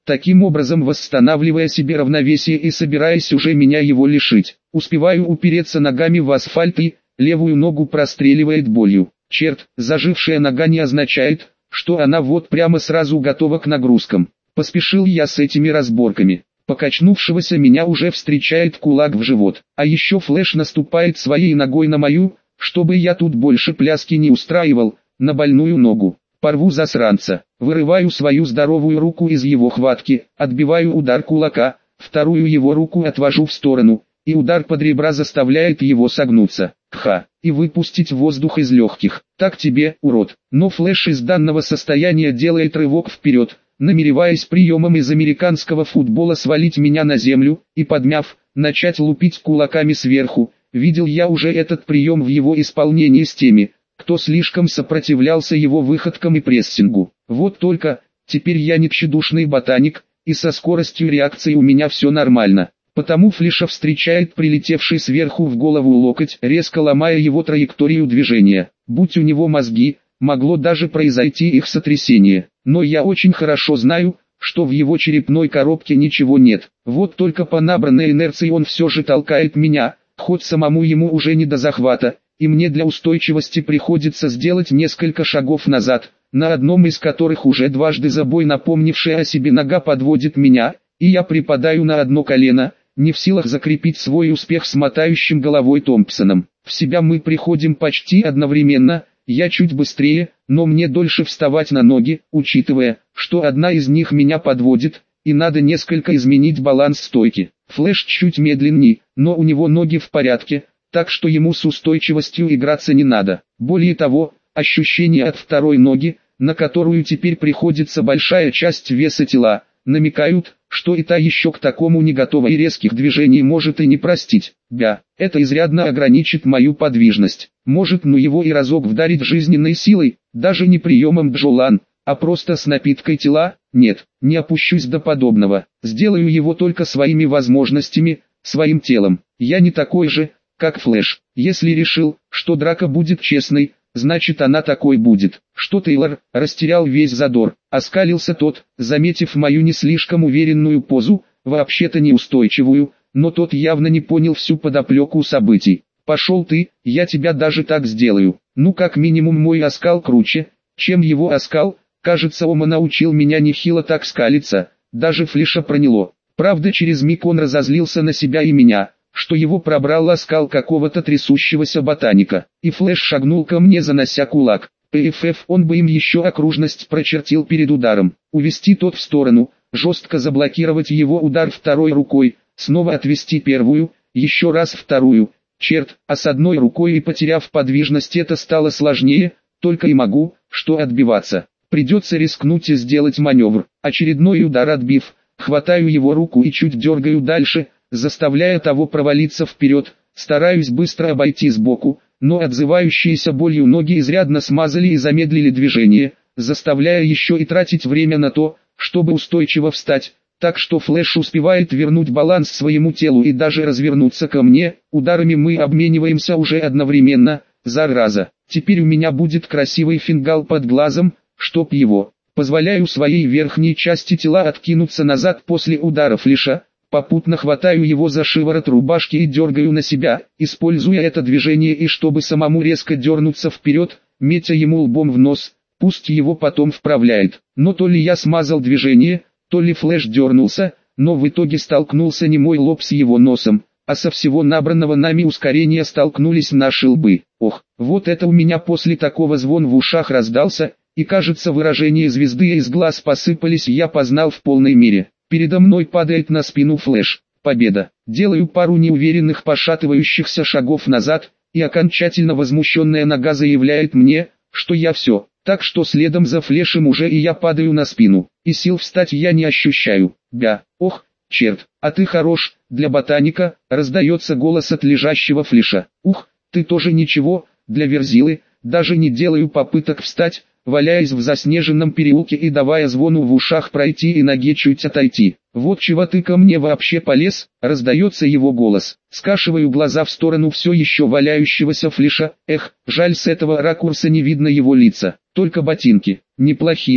таким образом восстанавливая себе равновесие и собираясь уже меня его лишить. Успеваю упереться ногами в асфальт и левую ногу простреливает болью. Черт, зажившая нога не означает, что она вот прямо сразу готова к нагрузкам. Поспешил я с этими разборками. Покачнувшегося меня уже встречает кулак в живот. А еще Флэш наступает своей ногой на мою, чтобы я тут больше пляски не устраивал, на больную ногу. Порву засранца, вырываю свою здоровую руку из его хватки, отбиваю удар кулака, вторую его руку отвожу в сторону, и удар под ребра заставляет его согнуться. Ха, и выпустить воздух из легких. Так тебе, урод. Но Флэш из данного состояния делает рывок вперед, намереваясь приемом из американского футбола свалить меня на землю, и подмяв, начать лупить кулаками сверху. Видел я уже этот прием в его исполнении с теми, кто слишком сопротивлялся его выходкам и прессингу. Вот только, теперь я не тщедушный ботаник, и со скоростью реакции у меня все нормально. Потому Флэша встречает прилетевший сверху в голову локоть, резко ломая его траекторию движения. Будь у него мозги, могло даже произойти их сотрясение. Но я очень хорошо знаю, что в его черепной коробке ничего нет. Вот только по набранной инерции он все же толкает меня, хоть самому ему уже не до захвата, и мне для устойчивости приходится сделать несколько шагов назад, на одном из которых уже дважды забой напомнившая о себе нога подводит меня, и я припадаю на одно колено, не в силах закрепить свой успех с мотающим головой Томпсоном. В себя мы приходим почти одновременно, я чуть быстрее, но мне дольше вставать на ноги, учитывая, что одна из них меня подводит, и надо несколько изменить баланс стойки. Флэш чуть медленней, но у него ноги в порядке, так что ему с устойчивостью играться не надо. Более того, ощущения от второй ноги, на которую теперь приходится большая часть веса тела, намекают, что и та еще к такому не готова и резких движений может и не простить. Бя, это изрядно ограничит мою подвижность. Может, ну его и разок вдарить жизненной силой, даже не приемом Джолан, а просто с напиткой тела? Нет, не опущусь до подобного. Сделаю его только своими возможностями, своим телом. Я не такой же, как Флэш. Если решил, что драка будет честной, значит она такой будет. Что Тейлор, растерял весь задор, оскалился тот, заметив мою не слишком уверенную позу, вообще-то неустойчивую, но тот явно не понял всю подоплеку событий. Пошел ты, я тебя даже так сделаю. Ну как минимум мой оскал круче, чем его оскал, кажется Ома научил меня нехило так скалиться, даже Флэша проняло. Правда через миг он разозлился на себя и меня, что его пробрал оскал какого-то трясущегося ботаника, и Флэш шагнул ко мне, занося кулак. ПФФ он бы им еще окружность прочертил перед ударом, увести тот в сторону, жестко заблокировать его удар второй рукой, снова отвести первую, еще раз вторую. Черт, а с одной рукой и потеряв подвижность это стало сложнее, только и могу, что отбиваться. Придется рискнуть и сделать маневр. Очередной удар отбив, хватаю его руку и чуть дергаю дальше, заставляя того провалиться вперед, стараюсь быстро обойти сбоку, но отзывающиеся болью ноги изрядно смазали и замедлили движение, заставляя еще и тратить время на то, чтобы устойчиво встать, так что Флэш успевает вернуть баланс своему телу и даже развернуться ко мне. Ударами мы обмениваемся уже одновременно, зараза. Теперь у меня будет красивый фингал под глазом, чтоб его. Позволяю своей верхней части тела откинуться назад после удара Флэша, попутно хватаю его за шиворот рубашки и дергаю на себя, используя это движение и чтобы самому резко дернуться вперед, метя ему лбом в нос, пусть его потом вправляет. Но то ли я смазал движение, то ли Флэш дернулся, но в итоге столкнулся не мой лоб с его носом, а со всего набранного нами ускорения столкнулись наши лбы. Ох, вот это у меня после такого звон в ушах раздался, и кажется выражение звезды из глаз посыпались, я познал в полной мере. Передо мной падает на спину Флэш. Победа. Делаю пару неуверенных пошатывающихся шагов назад, и окончательно возмущенная нога заявляет мне, что я все. Так что следом за Флэшем уже и я падаю на спину. И сил встать я не ощущаю. Бя, ох, черт, а ты хорош, для ботаника, раздается голос от лежащего Флэша. Ух, ты тоже ничего, для верзилы, даже не делаю попыток встать, валяясь в заснеженном переулке и давая звону в ушах пройти и ноге чуть отойти. Вот чего ты ко мне вообще полез, раздается его голос. Скашиваю глаза в сторону все еще валяющегося Флэша. Эх, жаль, с этого ракурса не видно его лица, только ботинки. Неплохие,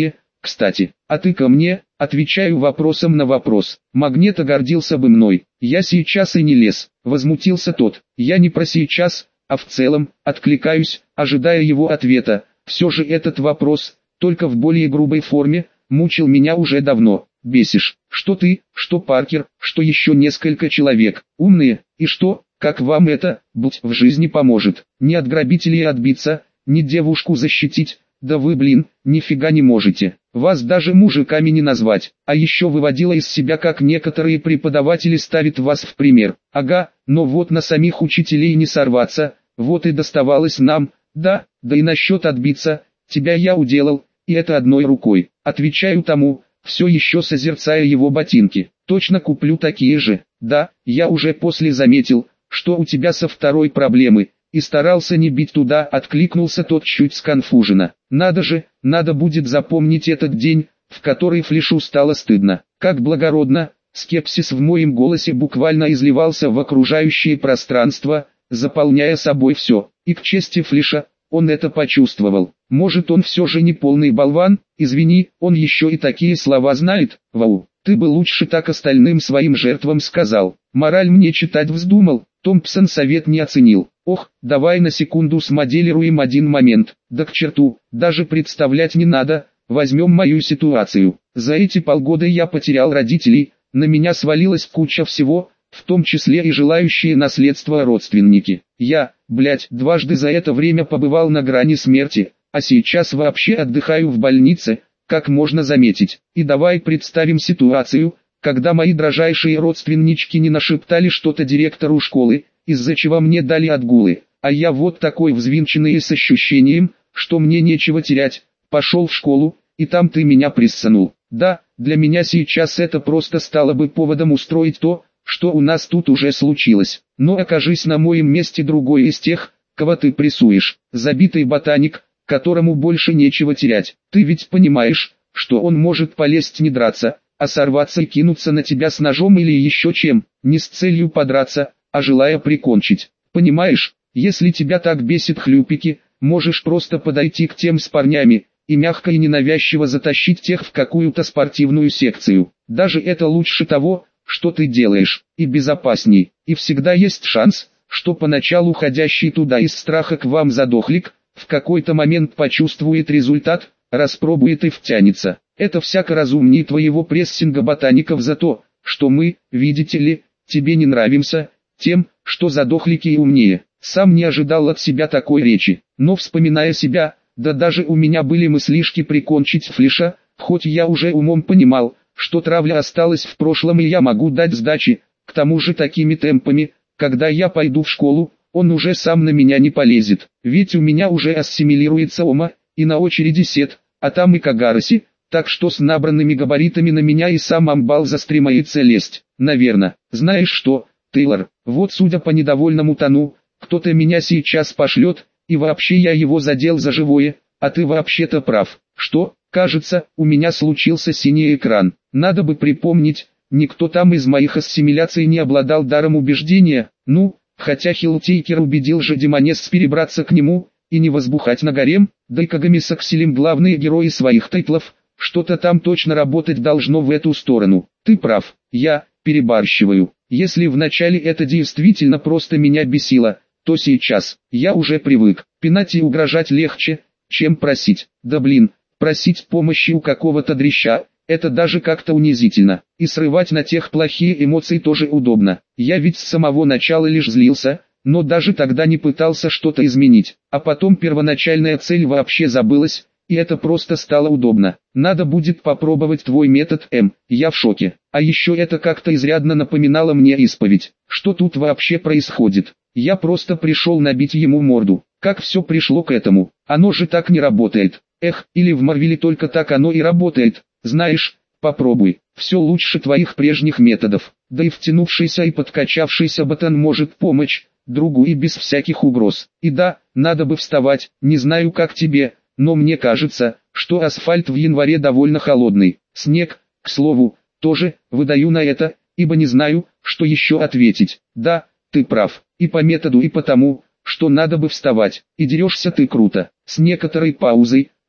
Кстати, а ты ко мне? Отвечаю вопросом на вопрос. Магнето гордился бы мной. Я сейчас и не лез. Возмутился тот. Я не про сейчас, а в целом, откликаюсь, ожидая его ответа. Все же этот вопрос, только в более грубой форме, мучил меня уже давно. Бесишь. Что ты, что Паркер, что еще несколько человек. Умные, и что, как вам это, будь в жизни поможет? Не от грабителей отбиться, не девушку защитить. Да вы, блин, нифига не можете. Вас даже мужиками не назвать. А еще выводила из себя, как некоторые преподаватели ставят вас в пример. Ага, но вот на самих учителей не сорваться, вот и доставалось нам. Да, да и насчет отбиться, тебя я уделал, и это одной рукой. Отвечаю тому, все еще созерцая его ботинки. Точно куплю такие же. Да, я уже после заметил, что у тебя со второй проблемы. И старался не бить туда, откликнулся тот чуть сконфуженно. Надо же, надо будет запомнить этот день, в который Флишу стало стыдно. Как благородно, скепсис в моем голосе буквально изливался в окружающее пространство, заполняя собой все. И к чести Флиша, он это почувствовал. Может, он все же не полный болван? Извини, он еще и такие слова знает. Вау, ты бы лучше так остальным своим жертвам сказал. Мораль мне читать вздумал. Томпсон совет не оценил. Ох, давай на секунду смоделируем один момент. Да к черту, даже представлять не надо. Возьмем мою ситуацию. За эти полгода я потерял родителей, на меня свалилась куча всего, в том числе и желающие наследства родственники. Я, блять, дважды за это время побывал на грани смерти, а сейчас вообще отдыхаю в больнице, как можно заметить. И давай представим ситуацию, когда мои дрожайшие родственнички не нашептали что-то директору школы, из-за чего мне дали отгулы, а я вот такой взвинченный и с ощущением, что мне нечего терять, пошел в школу, и там ты меня прессанул. Да, для меня сейчас это просто стало бы поводом устроить то, что у нас тут уже случилось. Но окажись на моем месте другой из тех, кого ты прессуешь, забитый ботаник, которому больше нечего терять. Ты ведь понимаешь, что он может полезть не драться, а сорваться и кинуться на тебя с ножом или еще чем, не с целью подраться, а желая прикончить. Понимаешь, если тебя так бесит хлюпики, можешь просто подойти к тем с парнями, и мягко и ненавязчиво затащить тех в какую-то спортивную секцию. Даже это лучше того, что ты делаешь, и безопасней. И всегда есть шанс, что поначалу ходящий туда из страха к вам задохлик, в какой-то момент почувствует результат, распробует и втянется. Это всяко разумнее твоего прессинга ботаников за то, что мы, видите ли, тебе не нравимся, тем, что задохлики и умнее. Сам не ожидал от себя такой речи, но вспоминая себя, да даже у меня были мыслишки прикончить Флиша, хоть я уже умом понимал, что травля осталась в прошлом и я могу дать сдачи, к тому же такими темпами, когда я пойду в школу, он уже сам на меня не полезет, ведь у меня уже ассимилируется Ома, и на очереди Сет, а там и Кагараси, так что с набранными габаритами на меня и сам амбал застремается лезть, наверное. Знаешь что, Тейлор, вот судя по недовольному тону, кто-то меня сейчас пошлет, и вообще я его задел за живое, а ты вообще-то прав. Что, кажется, у меня случился синий экран. Надо бы припомнить, никто там из моих ассимиляций не обладал даром убеждения, ну, хотя Хилтейкер убедил же Демонесс перебраться к нему, и не возбухать на гарем, да и Кагами с Акселем главные герои своих тайтлов, что-то там точно работать должно в эту сторону. Ты прав, я перебарщиваю. Если вначале это действительно просто меня бесило, то сейчас, я уже привык, пинать и угрожать легче, чем просить. Да блин, просить помощи у какого-то дрища, это даже как-то унизительно. И срывать на тех плохие эмоции тоже удобно. Я ведь с самого начала лишь злился, но даже тогда не пытался что-то изменить. А потом первоначальная цель вообще забылась, и это просто стало удобно. Надо будет попробовать твой метод, М. Я в шоке. А еще это как-то изрядно напоминало мне исповедь. Что тут вообще происходит? Я просто пришел набить ему морду. Как все пришло к этому? Оно же так не работает. Эх, или в Марвеле только так оно и работает. Знаешь, попробуй. Все лучше твоих прежних методов. Да и втянувшийся и подкачавшийся ботан может помочь другу и без всяких угроз. И да, надо бы вставать, не знаю как тебе, но мне кажется, что асфальт в январе довольно холодный. Снег, к слову, тоже, выдаю на это, ибо не знаю, что еще ответить. Да, ты прав, и по методу и по тому, что надо бы вставать, и дерешься ты круто. С некоторой паузой,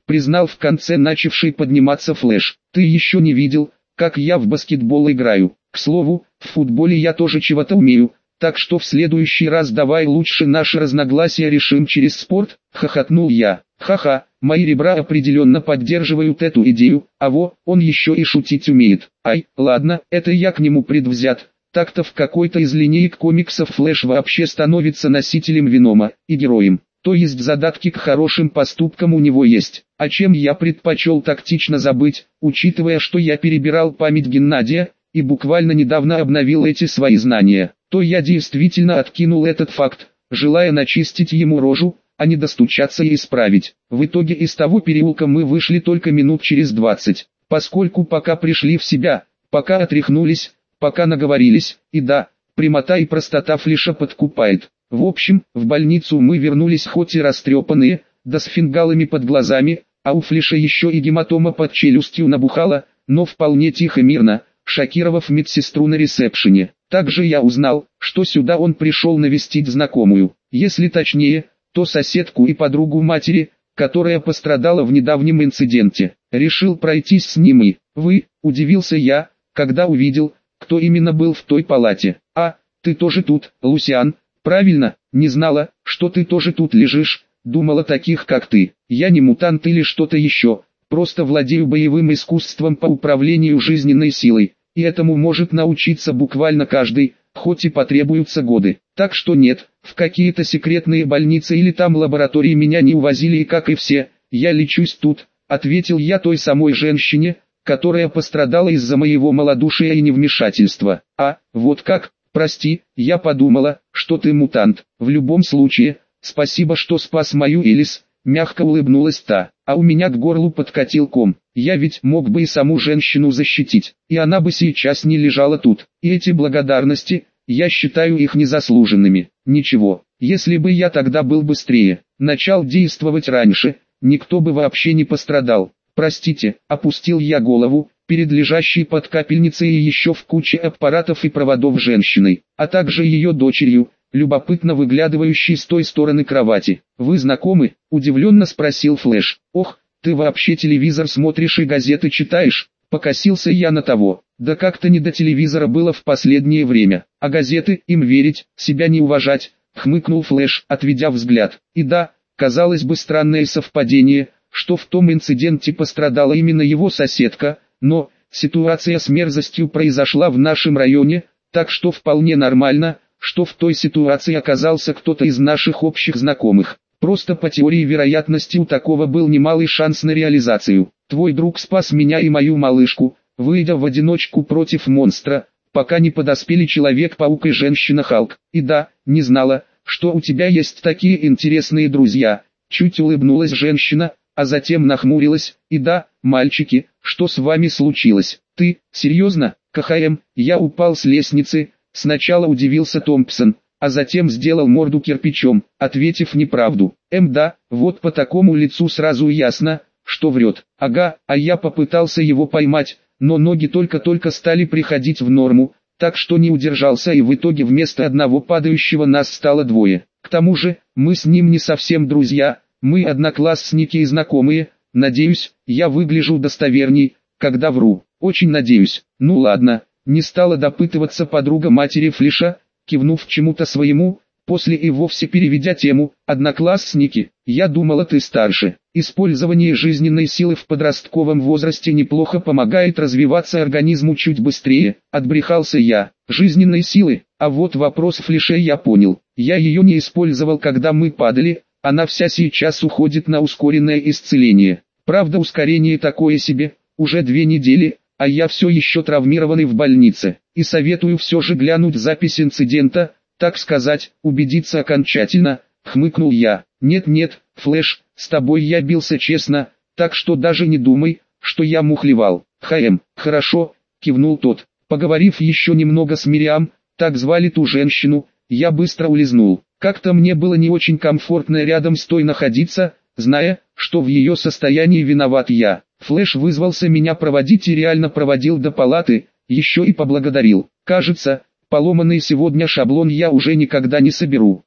признал в конце начавший подниматься Флэш. Ты еще не видел, как я в баскетбол играю. К слову, в футболе я тоже чего-то умею, так что в следующий раз давай лучше наши разногласия решим через спорт, хохотнул я. Ха-ха, мои ребра определенно поддерживают эту идею, а во, он еще и шутить умеет. Ай, ладно, это я к нему предвзят. Так-то в какой-то из линеек комиксов Флэш вообще становится носителем Венома и героем. То есть задатки к хорошим поступкам у него есть. О чем я предпочел тактично забыть, учитывая, что я перебирал память Геннадия, и буквально недавно обновил эти свои знания, то я действительно откинул этот факт, желая начистить ему рожу, а не достучаться и исправить. В итоге из того переулка мы вышли только минут через двадцать, поскольку пока пришли в себя, пока отряхнулись, пока наговорились, и да, прямота и простота Флэша подкупает. В общем, в больницу мы вернулись хоть и растрепанные, да с фингалами под глазами, а у Флэша еще и гематома под челюстью набухала, но вполне тихо мирно, шокировав медсестру на ресепшене. Также я узнал, что сюда он пришел навестить знакомую, если точнее, то соседку и подругу матери, которая пострадала в недавнем инциденте. Решил пройтись с ним и, вы, удивился я, когда увидел, кто именно был в той палате. А, ты тоже тут, Лусиан, правильно, не знала, что ты тоже тут лежишь, думала таких как ты. Я не мутант или что-то еще, просто владею боевым искусством по управлению жизненной силой, и этому может научиться буквально каждый, хоть и потребуются годы. Так что нет, в какие-то секретные больницы или там лаборатории меня не увозили, и как и все, я лечусь тут, ответил я той самой женщине, которая пострадала из-за моего малодушия и невмешательства. А, вот как, прости, я подумала, что ты мутант. В любом случае, спасибо, что спас мою Элис, мягко улыбнулась та, а у меня к горлу подкатил ком. Я ведь мог бы и саму женщину защитить, и она бы сейчас не лежала тут. И эти благодарности, я считаю их незаслуженными. Ничего, если бы я тогда был быстрее, начал действовать раньше, никто бы вообще не пострадал. Простите, опустил я голову, перед лежащей под капельницей и еще в куче аппаратов и проводов женщиной, а также ее дочерью, любопытно выглядывающей с той стороны кровати. «Вы знакомы?» – удивленно спросил Флэш. «Ох, ты вообще телевизор смотришь и газеты читаешь?» Покосился я на того. Да как-то не до телевизора было в последнее время, а газеты, им верить, себя не уважать, хмыкнул Флэш, отведя взгляд. И да, казалось бы, странное совпадение, что в том инциденте пострадала именно его соседка, но ситуация с мерзостью произошла в нашем районе, так что вполне нормально, что в той ситуации оказался кто-то из наших общих знакомых. Просто по теории вероятности у такого был немалый шанс на реализацию. Твой друг спас меня и мою малышку, выйдя в одиночку против монстра, пока не подоспели Человек-паук и Женщина-Халк. И да, не знала, что у тебя есть такие интересные друзья. Чуть улыбнулась женщина, а затем нахмурилась. И да, мальчики, что с вами случилось? Ты, серьезно? КХМ, я упал с лестницы. Сначала удивился Томпсон, а затем сделал морду кирпичом, ответив неправду. Эм да, вот по такому лицу сразу ясно, что врет. Ага, а я попытался его поймать, но ноги только-только стали приходить в норму, так что не удержался, и в итоге вместо одного падающего нас стало двое. К тому же, мы с ним не совсем друзья, мы одноклассники и знакомые. Надеюсь, я выгляжу достоверней, когда вру. Очень надеюсь. Ну ладно, не стала допытываться подруга матери Флэша, кивнув чему-то своему, после и вовсе переведя тему. Одноклассники, я думала, ты старше. Использование жизненной силы в подростковом возрасте неплохо помогает развиваться организму чуть быстрее, отбрехался я. Жизненной силы, а вот вопрос Флэша я понял. Я ее не использовал, когда мы падали, она вся сейчас уходит на ускоренное исцеление. Правда, ускорение такое себе, уже две недели, а я все еще травмированный в больнице. И советую все же глянуть запись инцидента, так сказать, убедиться окончательно, хмыкнул я. Нет-нет, Флэш, с тобой я бился честно, так что даже не думай, что я мухлевал. ХМ, хорошо, кивнул тот. Поговорив еще немного с Мириам, так звали ту женщину, я быстро улизнул. Как-то мне было не очень комфортно рядом с той находиться, зная, что в ее состоянии виноват я. Флэш вызвался меня проводить и реально проводил до палаты, еще и поблагодарил. Кажется, поломанный сегодня шаблон я уже никогда не соберу.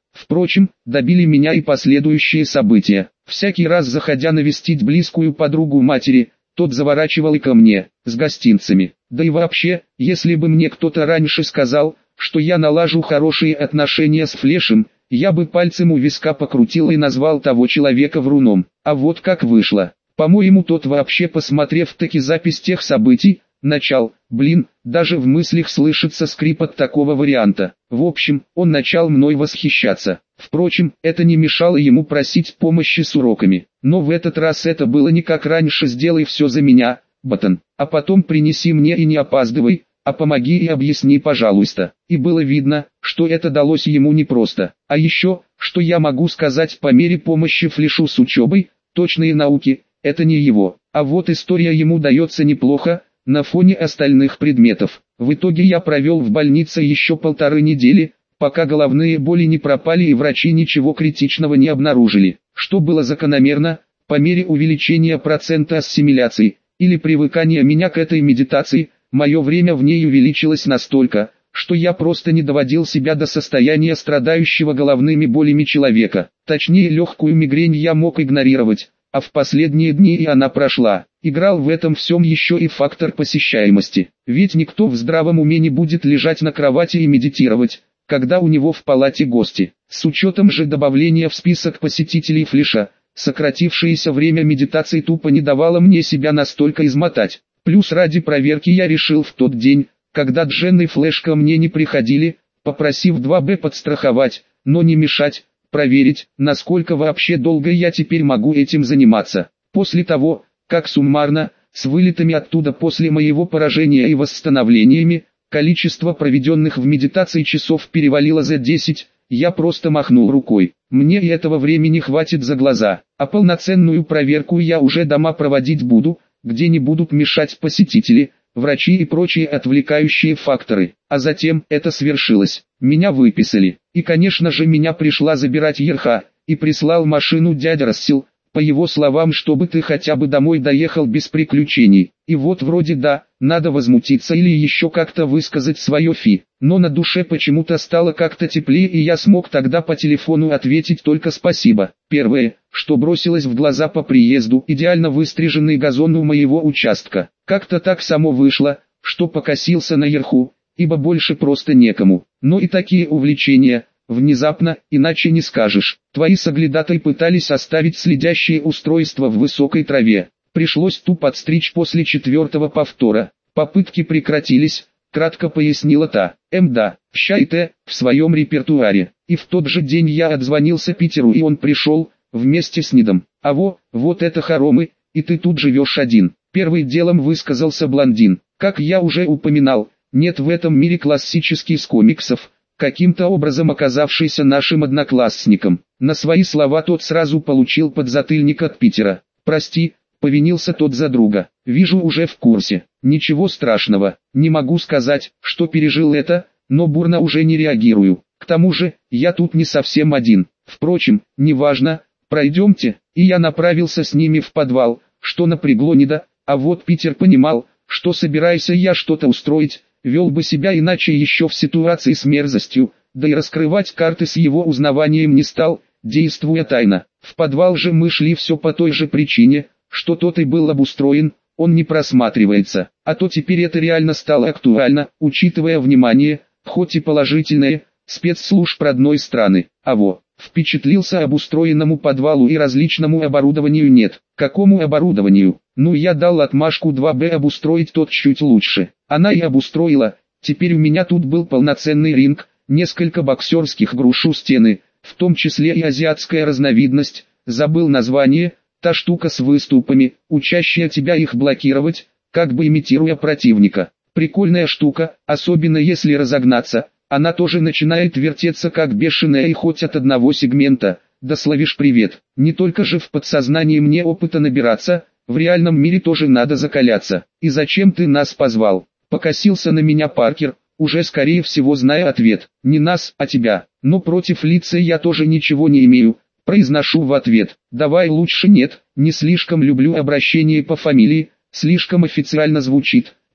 Впрочем, добили меня и последующие события. Всякий раз заходя навестить близкую подругу матери, тот заворачивал и ко мне, с гостинцами. Да и вообще, если бы мне кто-то раньше сказал, что я налажу хорошие отношения с Флешем, я бы пальцем у виска покрутил и назвал того человека вруном. А вот как вышло. По-моему, тот вообще, посмотрев таки запись тех событий, начал, блин, даже в мыслях слышится скрип от такого варианта. В общем, он начал мной восхищаться. Впрочем, это не мешало ему просить помощи с уроками. Но в этот раз это было не как раньше: сделай все за меня, ботан, а потом принеси мне и не опаздывай, а помоги и объясни, пожалуйста. И было видно, что это далось ему непросто. А еще, что я могу сказать по мере помощи Флешу с учебой, точные науки, это не его. А вот история ему дается неплохо, на фоне остальных предметов. В итоге я провел в больнице еще полторы недели, пока головные боли не пропали и врачи ничего критичного не обнаружили, что было закономерно. По мере увеличения процента ассимиляции, или привыкания меня к этой медитации, мое время в ней увеличилось настолько, что я просто не доводил себя до состояния страдающего головными болями человека. Точнее, легкую мигрень я мог игнорировать, а в последние дни и она прошла. Играл в этом всем еще и фактор посещаемости. Ведь никто в здравом уме не будет лежать на кровати и медитировать, когда у него в палате гости. С учетом же добавления в список посетителей Флеша, сократившееся время медитации тупо не давало мне себя настолько измотать. Плюс ради проверки я решил в тот день, когда Джен и Флеш ко мне не приходили, попросив два бэ подстраховать, но не мешать, проверить, насколько вообще долго я теперь могу этим заниматься. После того, как суммарно, с вылетами оттуда после моего поражения и восстановлениями, количество проведенных в медитации часов перевалило за десять, я просто махнул рукой. Мне и этого времени хватит за глаза, а полноценную проверку я уже дома проводить буду, где не будут мешать посетители, врачи и прочие отвлекающие факторы. А затем это свершилось. Меня выписали. И, конечно же, меня пришла забирать Ерха, и прислал машину дядя Рассел, по его словам, чтобы ты хотя бы домой доехал без приключений. И вот вроде да, надо возмутиться или еще как-то высказать свое фи. Но на душе почему-то стало как-то теплее, и я смог тогда по телефону ответить только спасибо. Первое, что бросилось в глаза по приезду: идеально выстриженный газон у моего участка. Как-то так само вышло, что покосился на Ерху, ибо больше просто некому. Но и такие увлечения, внезапно, иначе не скажешь. Твои соглядатые пытались оставить следящие устройства в высокой траве. Пришлось ту подстричь после четвертого повтора. Попытки прекратились, кратко пояснила та. Эм да, счайте, в своем репертуаре. И в тот же день я отзвонился Питеру, и он пришел, вместе с Нидом. А во, вот это хоромы, и ты тут живешь один. Первым делом высказался блондин. Как я уже упоминал, нет в этом мире классических комиксов, каким-то образом оказавшийся нашим одноклассником. На свои слова тот сразу получил подзатыльник от Питера. «Прости», — повинился тот за друга, — «вижу, уже в курсе. Ничего страшного, не могу сказать, что пережил это, но бурно уже не реагирую. К тому же, я тут не совсем один. Впрочем, неважно, пройдемте». И я направился с ними в подвал, что напрягло Нида, а вот Питер понимал, что собирайся я что-то устроить, вел бы себя иначе еще в ситуации с мерзостью, да и раскрывать карты с его узнаванием не стал, действуя тайно. В подвал же мы шли все по той же причине, что тот и был обустроен, он не просматривается, а то теперь это реально стало актуально, учитывая внимание, хоть и положительное, спецслужб родной страны. А во, впечатлился обустроенному подвалу и различному оборудованию нет. Какому оборудованию? Ну, я дал отмашку два бэ обустроить тот чуть лучше. Она и обустроила. Теперь у меня тут был полноценный ринг, несколько боксерских груш у стены, в том числе и азиатская разновидность, забыл название, та штука с выступами, учащая тебя их блокировать, как бы имитируя противника. Прикольная штука, особенно если разогнаться, она тоже начинает вертеться как бешеная, и хоть от одного сегмента, да словишь привет. Не только же в подсознании мне опыта набираться, в реальном мире тоже надо закаляться. И зачем ты нас позвал? Покосился на меня Паркер, уже скорее всего зная ответ. Не нас, а тебя. Но против лица я тоже ничего не имею. Произношу в ответ. Давай лучше нет, не слишком люблю обращение по фамилии, слишком официально звучит.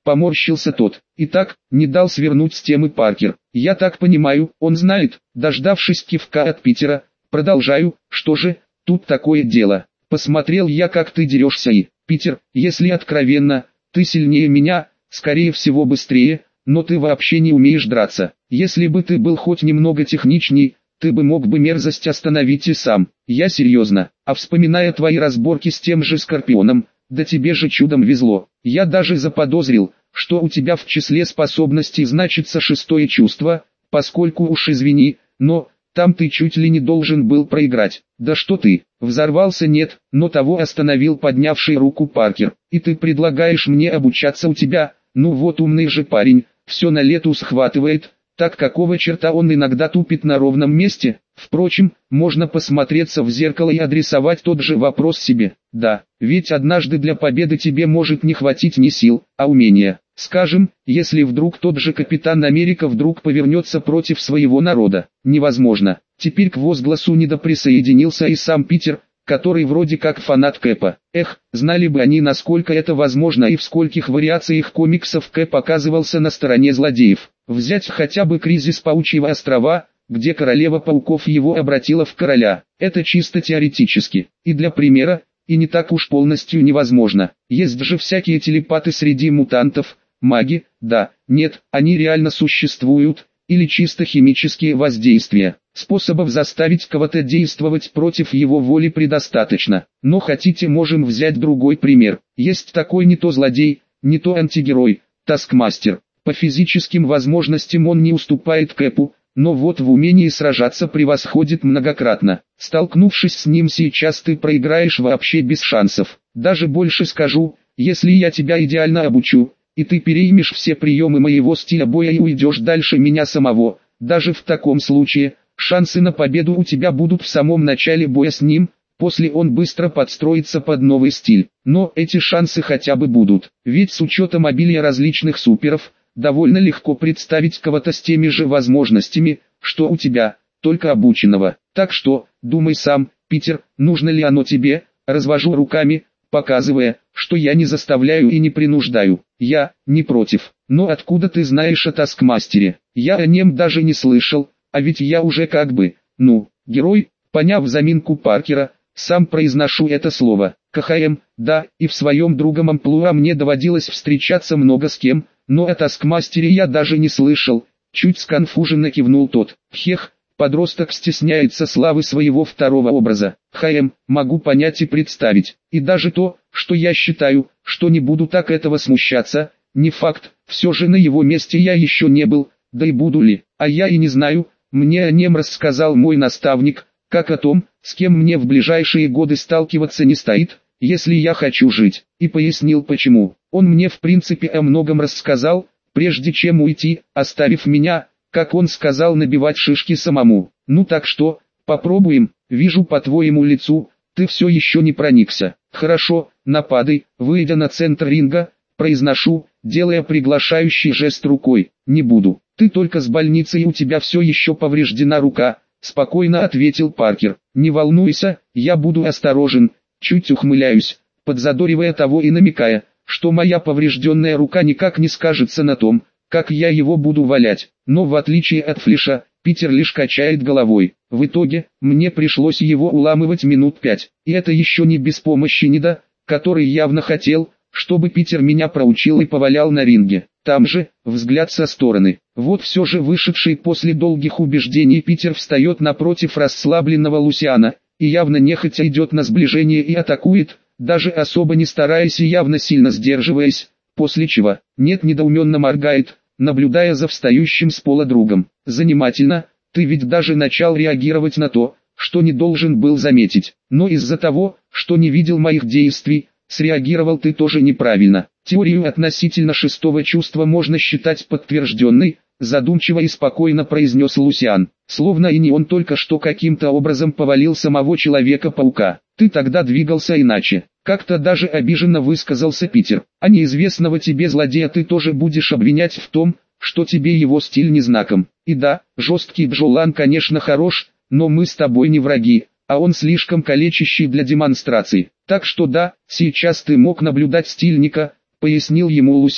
поморщился тот. Итак, не дал свернуть с темы Паркер. Я так понимаю, он знает, дождавшись кивка от Питера, продолжаю, что же, тут такое дело. Посмотрел я, как ты дерешься и, Питер, если откровенно, ты сильнее меня, скорее всего быстрее, но ты вообще не умеешь драться. Если бы ты был хоть немного техничней, ты бы мог бы мерзость остановить и сам. Я серьезно, а вспоминая твои разборки с тем же Скорпионом, да тебе же чудом везло. Я даже заподозрил, что у тебя в числе способностей значится шестое чувство, поскольку уж извини, но там ты чуть ли не должен был проиграть. Да что ты, взорвался нет, но того остановил поднявший руку Паркер. И ты предлагаешь мне обучаться у тебя, ну вот умный же парень, все на лету схватывает. Так какого черта он иногда тупит на ровном месте? Впрочем, можно посмотреться в зеркало и адресовать тот же вопрос себе. Да, ведь однажды для победы тебе может не хватить ни сил, а умения. Скажем, если вдруг тот же Капитан Америка вдруг повернется против своего народа. Невозможно. Теперь к возгласу недоприсоединился и сам Питер, который вроде как фанат Кэпа. Эх, знали бы они, насколько это возможно и в скольких вариациях комиксов Кэп оказывался на стороне злодеев. Взять хотя бы «Кризис Паучьего острова», где королева пауков его обратила в короля. Это чисто теоретически. И для примера, и не так уж полностью невозможно. Есть же всякие телепаты среди мутантов, маги, да, нет, они реально существуют, или чисто химические воздействия. Способов заставить кого-то действовать против его воли предостаточно. Но хотите, можем взять другой пример. Есть такой не то злодей, не то антигерой, Таскмастер. По физическим возможностям он не уступает Кэпу, но вот в умении сражаться превосходит многократно. Столкнувшись с ним сейчас ты проиграешь вообще без шансов. Даже больше скажу, если я тебя идеально обучу, и ты переймешь все приемы моего стиля боя и уйдешь дальше меня самого, даже в таком случае, шансы на победу у тебя будут в самом начале боя с ним, после он быстро подстроится под новый стиль. Но эти шансы хотя бы будут, ведь с учетом обилия различных суперов, довольно легко представить кого-то с теми же возможностями, что у тебя, только обученного. Так что, думай сам, Питер, нужно ли оно тебе, развожу руками, показывая, что я не заставляю и не принуждаю. Я, не против. Но откуда ты знаешь о Таскмастере? Я о нем даже не слышал, а ведь я уже как бы, ну, герой. Поняв заминку Паркера, сам произношу это слово. КХМ, да, и в своем другом амплуа мне доводилось встречаться много с кем, но о Таскмастере я даже не слышал. Чуть сконфуженно кивнул тот. Хех, подросток стесняется славы своего второго образа. ХМ, могу понять и представить. И даже то, что я считаю, что не буду так этого смущаться, не факт, все же на его месте я еще не был, да и буду ли, а я и не знаю, мне о нем рассказал мой наставник, как о том, с кем мне в ближайшие годы сталкиваться не стоит, если я хочу жить, и пояснил почему. Он мне в принципе о многом рассказал, прежде чем уйти, оставив меня, как он сказал, набивать шишки самому. Ну так что, попробуем, вижу по твоему лицу, ты все еще не проникся. Хорошо, нападай, выйдя на центр ринга, произношу, делая приглашающий жест рукой. Не буду, ты только с больницей, у тебя все еще повреждена рука, спокойно ответил Паркер. Не волнуйся, я буду осторожен, чуть ухмыляюсь, подзадоривая того и намекая, что моя поврежденная рука никак не скажется на том, как я его буду валять. Но в отличие от Флэша, Питер лишь качает головой. В итоге, мне пришлось его уламывать минут пять. И это еще не без помощи Нида, который явно хотел, чтобы Питер меня проучил и повалял на ринге. Там же, взгляд со стороны. Вот все же вышедший после долгих убеждений Питер встает напротив расслабленного Лусиана, и явно нехотя идет на сближение и атакует, даже особо не стараясь и явно сильно сдерживаясь, после чего, нет, недоуменно моргает, наблюдая за встающим с пола другом. Занимательно, ты ведь даже начал реагировать на то, что не должен был заметить, но из-за того, что не видел моих действий, среагировал ты тоже неправильно. Теорию относительно шестого чувства можно считать подтвержденной, задумчиво и спокойно произнес Лусиан, словно и не он только что каким-то образом повалил самого Человека-паука. Ты тогда двигался иначе, как-то даже обиженно высказался Питер. А неизвестного тебе злодея ты тоже будешь обвинять в том, что тебе его стиль не знаком. И да, жесткий Джолан конечно хорош, но мы с тобой не враги, а он слишком калечащий для демонстрации. Так что да, сейчас ты мог наблюдать стильника, пояснил ему Лусиан.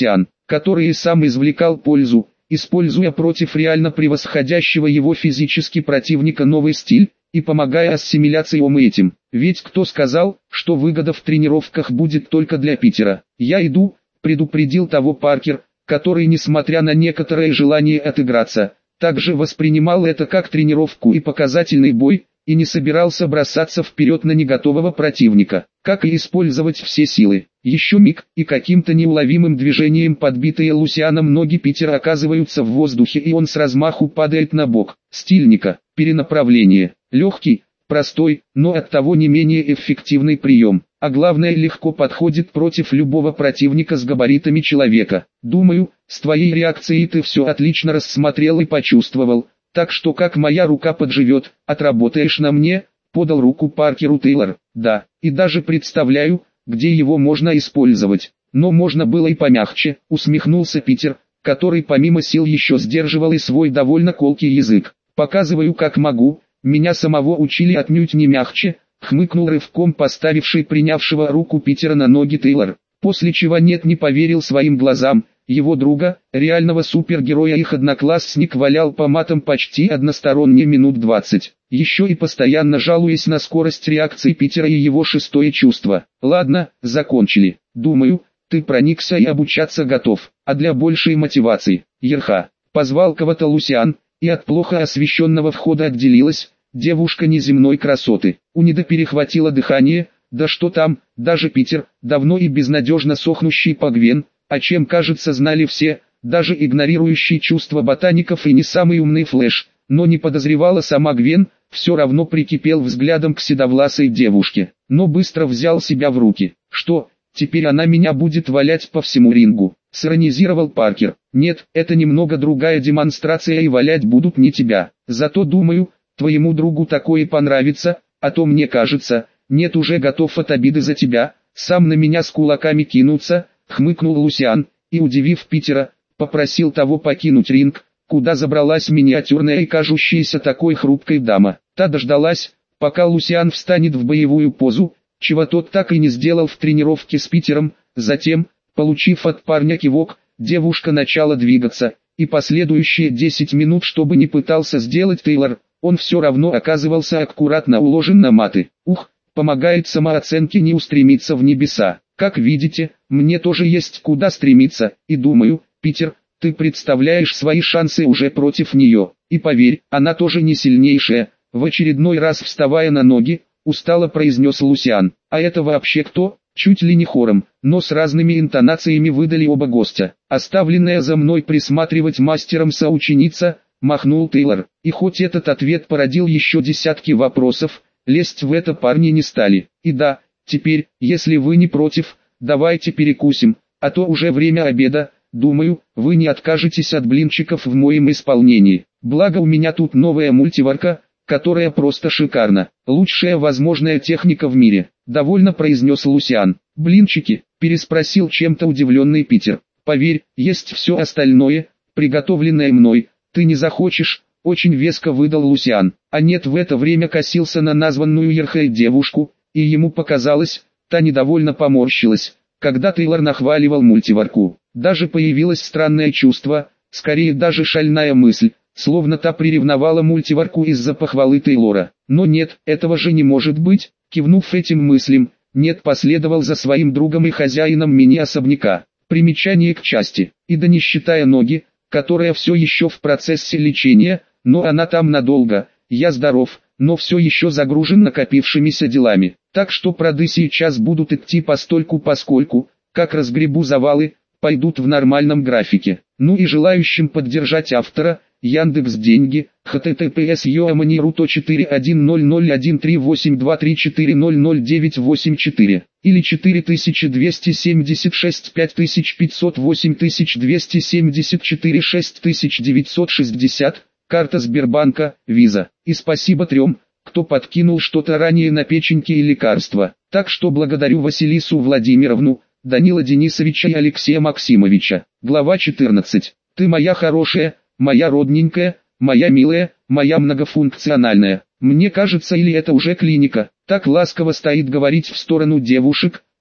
которые сам извлекал пользу, используя против реально превосходящего его физически противника новый стиль, и помогая ассимиляциям этим. Ведь кто сказал, что выгода в тренировках будет только для Питера? «Я иду», — предупредил того Паркер, который, несмотря на некоторое желание отыграться, также воспринимал это как тренировку и показательный бой, и не собирался бросаться вперед на неготового противника, как и использовать все силы. Еще миг, и каким-то неуловимым движением подбитые Лусианом ноги Питера оказываются в воздухе, и он с размаху падает на бок. Стильника, перенаправление, легкий, простой, но оттого не менее эффективный прием, а главное, легко подходит против любого противника с габаритами человека. Думаю, с твоей реакцией ты все отлично рассмотрел и почувствовал, так что как моя рука подживет, отработаешь на мне, подал руку Паркеру Тейлор. Да, и даже представляю, где его можно использовать, но можно было и помягче, усмехнулся Питер, который помимо сил еще сдерживал и свой довольно колкий язык. Показываю как могу, меня самого учили отнюдь не мягче, хмыкнул рывком поставивший принявшего руку Питера на ноги Тейлор, после чего нет не поверил своим глазам. Его друга, реального супергероя, их одноклассник валял по матам почти односторонне минут двадцать, еще и постоянно жалуясь на скорость реакции Питера и его шестое чувство. Ладно, закончили. Думаю, ты проникся и обучаться готов, а для большей мотивации, Ерха, позвал кого-то Лусиан, и от плохо освещенного входа отделилась девушка неземной красоты. У Ниды перехватило дыхание, да что там, даже Питер, давно и безнадежно сохнущий по Гвен, о чем, кажется, знали все, даже игнорирующий чувства ботаников и не самый умный Флэш, но не подозревала сама Гвен, все равно прикипел взглядом к седовласой девушке, но быстро взял себя в руки. «Что, теперь она меня будет валять по всему рингу?» — сиронизировал Паркер. «Нет, это немного другая демонстрация, и валять будут не тебя. Зато, думаю, твоему другу такое понравится, а то мне кажется, нет, уже готов от обиды за тебя, сам на меня с кулаками кинуться», — хмыкнул Лусиан, и, удивив Питера, попросил того покинуть ринг, куда забралась миниатюрная и кажущаяся такой хрупкой дама. Та дождалась, пока Лусиан встанет в боевую позу, чего тот так и не сделал в тренировке с Питером. Затем, получив от парня кивок, девушка начала двигаться, и последующие десять минут, что бы ни пытался сделать Тейлор, он все равно оказывался аккуратно уложен на маты. Ух, помогает самооценке не устремиться в небеса. Как видите, мне тоже есть куда стремиться, и думаю, Питер, ты представляешь свои шансы уже против нее. И поверь, она тоже не сильнейшая. В очередной раз вставая на ноги, устало произнес Лусиан. А это вообще кто? Чуть ли не хором, но с разными интонациями выдали оба гостя. Оставленная за мной присматривать мастером соученица, махнул Тейлор. И хоть этот ответ породил еще десятки вопросов, лезть в это парни не стали. И да, теперь, если вы не против, давайте перекусим, а то уже время обеда. Думаю, вы не откажетесь от блинчиков в моем исполнении. Благо у меня тут новая мультиварка, которая просто шикарна. Лучшая возможная техника в мире, довольно произнес Лусиан. Блинчики, переспросил чем-то удивленный Питер. Поверь, есть все остальное, приготовленное мной. Ты не захочешь, очень веско выдал Лусиан. А нет, в это время косился на названную Ерхой девушку, и ему показалось, та недовольно поморщилась, когда Тейлор нахваливал мультиварку. Даже появилось странное чувство, скорее даже шальная мысль, словно та приревновала мультиварку из-за похвалы Тейлора. Но нет, этого же не может быть, кивнув этим мыслям, нет последовал за своим другом и хозяином мини-особняка. Примечание к части, и да не считая ноги, которая все еще в процессе лечения, но она там надолго. Я здоров, но все еще загружен накопившимися делами, так что проды сейчас будут идти постольку-поскольку, как разгребу завалы, пойдут в нормальном графике. Ну и желающим поддержать автора, Яндекс.Деньги, https yoamani.ru четыре один ноль ноль один три восемь два три четыре ноль ноль девять восемь четыре, или четыре двести семьдесят шесть пять пятьсот восемь двести семьдесят четыре шесть девятьсот шестьдесят, карта Сбербанка, Виза. И спасибо трем, кто подкинул что-то ранее на печеньки и лекарства. Так что благодарю Василису Владимировну, Данила Денисовича и Алексея Максимовича. Глава четырнадцать. Ты моя хорошая, моя родненькая, моя милая, моя многофункциональная. Мне кажется, или это уже клиника, так ласково стоит говорить в сторону девушек,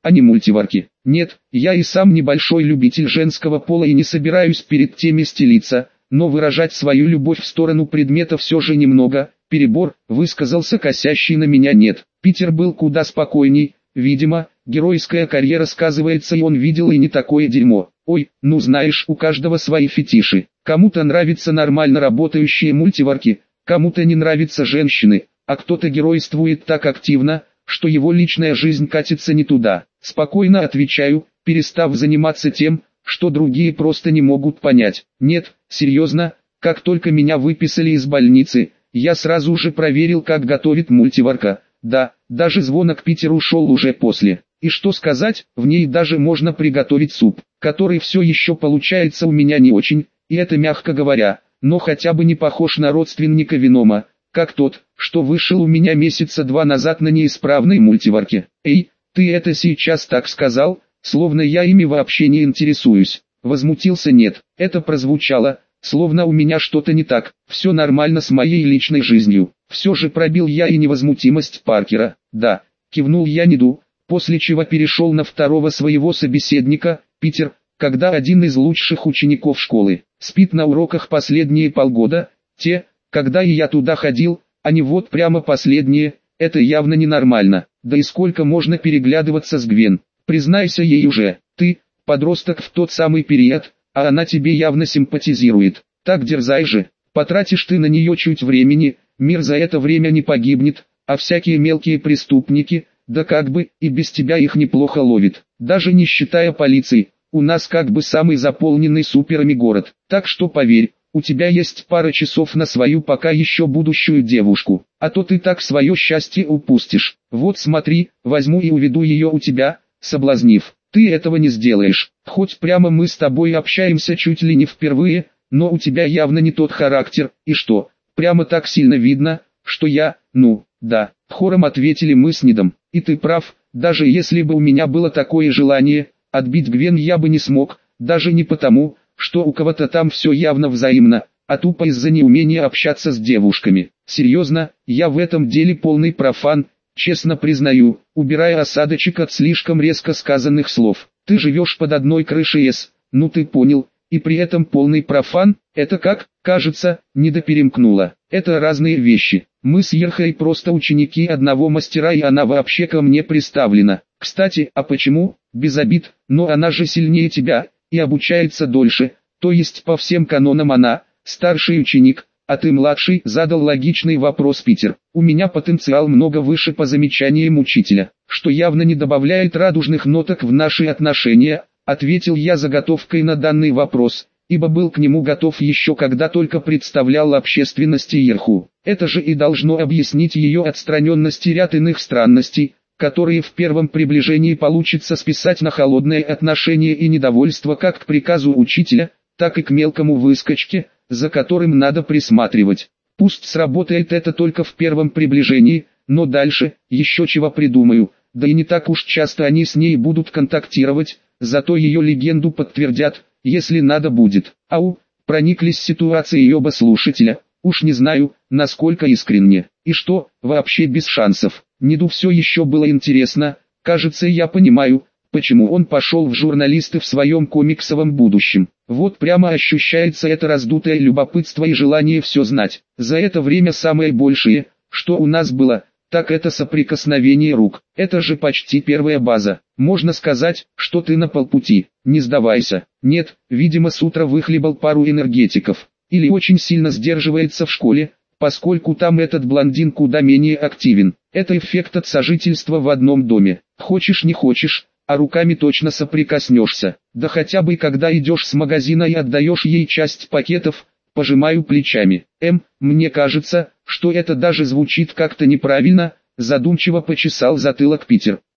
а не мультиварки. Нет, я и сам небольшой любитель женского пола и не собираюсь перед теми стелиться, но выражать свою любовь в сторону предмета все же немного, перебор, высказался косящий на меня нет. Питер был куда спокойней, видимо, геройская карьера сказывается и он видел и не такое дерьмо. Ой, ну знаешь, у каждого свои фетиши. Кому-то нравятся нормально работающие мультиварки, кому-то не нравятся женщины, а кто-то геройствует так активно, что его личная жизнь катится не туда. Спокойно отвечаю, перестав заниматься тем, что другие просто не могут понять. Нет, серьезно, как только меня выписали из больницы, я сразу же проверил, как готовит мультиварка. Да, даже звонок Питеру ушел уже после. И что сказать, в ней даже можно приготовить суп, который все еще получается у меня не очень, и это мягко говоря, но хотя бы не похож на родственника Венома, как тот, что вышел у меня месяца два назад на неисправной мультиварке. Эй, ты это сейчас так сказал, словно я ими вообще не интересуюсь. Возмутился нет, это прозвучало, словно у меня что-то не так, все нормально с моей личной жизнью. Все же пробил я и невозмутимость Паркера. Да, кивнул я Неду, после чего перешел на второго своего собеседника, Питер, когда один из лучших учеников школы спит на уроках последние полгода, те, когда и я туда ходил, а не вот прямо последние, это явно ненормально. Да и сколько можно переглядываться с Гвен, признайся ей уже, ты, подросток в тот самый период, а она тебе явно симпатизирует, так дерзай же, потратишь ты на нее чуть времени, мир за это время не погибнет, а всякие мелкие преступники, да как бы, и без тебя их неплохо ловит, даже не считая полиции, у нас как бы самый заполненный суперами город, так что поверь, у тебя есть пара часов на свою пока еще будущую девушку, а то ты так свое счастье упустишь. Вот смотри, возьму и уведу ее у тебя, соблазнив. Ты этого не сделаешь, хоть прямо мы с тобой общаемся чуть ли не впервые, но у тебя явно не тот характер, и что, прямо так сильно видно, что я, ну, да, хором ответили мы с Нидом, и ты прав, даже если бы у меня было такое желание, отбить Гвен я бы не смог, даже не потому, что у кого-то там все явно взаимно, а тупо из-за неумения общаться с девушками. Серьезно, я в этом деле полный профан, честно признаю, убирая осадочек от слишком резко сказанных слов. Ты живешь под одной крышей с, ну ты понял, и при этом полный профан, это как, кажется, недоперемкнуло. Это разные вещи. Мы с Ерхой просто ученики одного мастера и она вообще ко мне приставлена. Кстати, а почему, без обид, но она же сильнее тебя, и обучается дольше, то есть по всем канонам она, старший ученик, а ты младший, задал логичный вопрос Питер. У меня потенциал много выше по замечаниям учителя, что явно не добавляет радужных ноток в наши отношения, ответил я заготовкой на данный вопрос, ибо был к нему готов еще когда только представлял общественности Ерху. Это же и должно объяснить ее отстраненность и ряд иных странностей, которые в первом приближении получится списать на холодное отношение и недовольство как к приказу учителя, так и к мелкому выскочке, за которым надо присматривать. Пусть сработает это только в первом приближении, но дальше, еще чего придумаю, да и не так уж часто они с ней будут контактировать, зато ее легенду подтвердят, если надо будет. Ау, прониклись ситуацией оба слушателя, уж не знаю, насколько искренне, и что, вообще без шансов. Неду все еще было интересно, кажется я понимаю, почему он пошел в журналисты в своем комиксовом будущем. Вот прямо ощущается это раздутое любопытство и желание все знать. За это время самое большее, что у нас было, так это соприкосновение рук. Это же почти первая база. Можно сказать, что ты на полпути. Не сдавайся. Нет, видимо с утра выхлебал пару энергетиков. Или очень сильно сдерживается в школе, поскольку там этот блондин куда менее активен. Это эффект от сожительства в одном доме. Хочешь не хочешь, а руками точно соприкоснешься. Да хотя бы когда идешь с магазина и отдаешь ей часть пакетов, пожимаю плечами. Эм, мне кажется, что это даже звучит как-то неправильно, задумчиво почесал затылок Питер.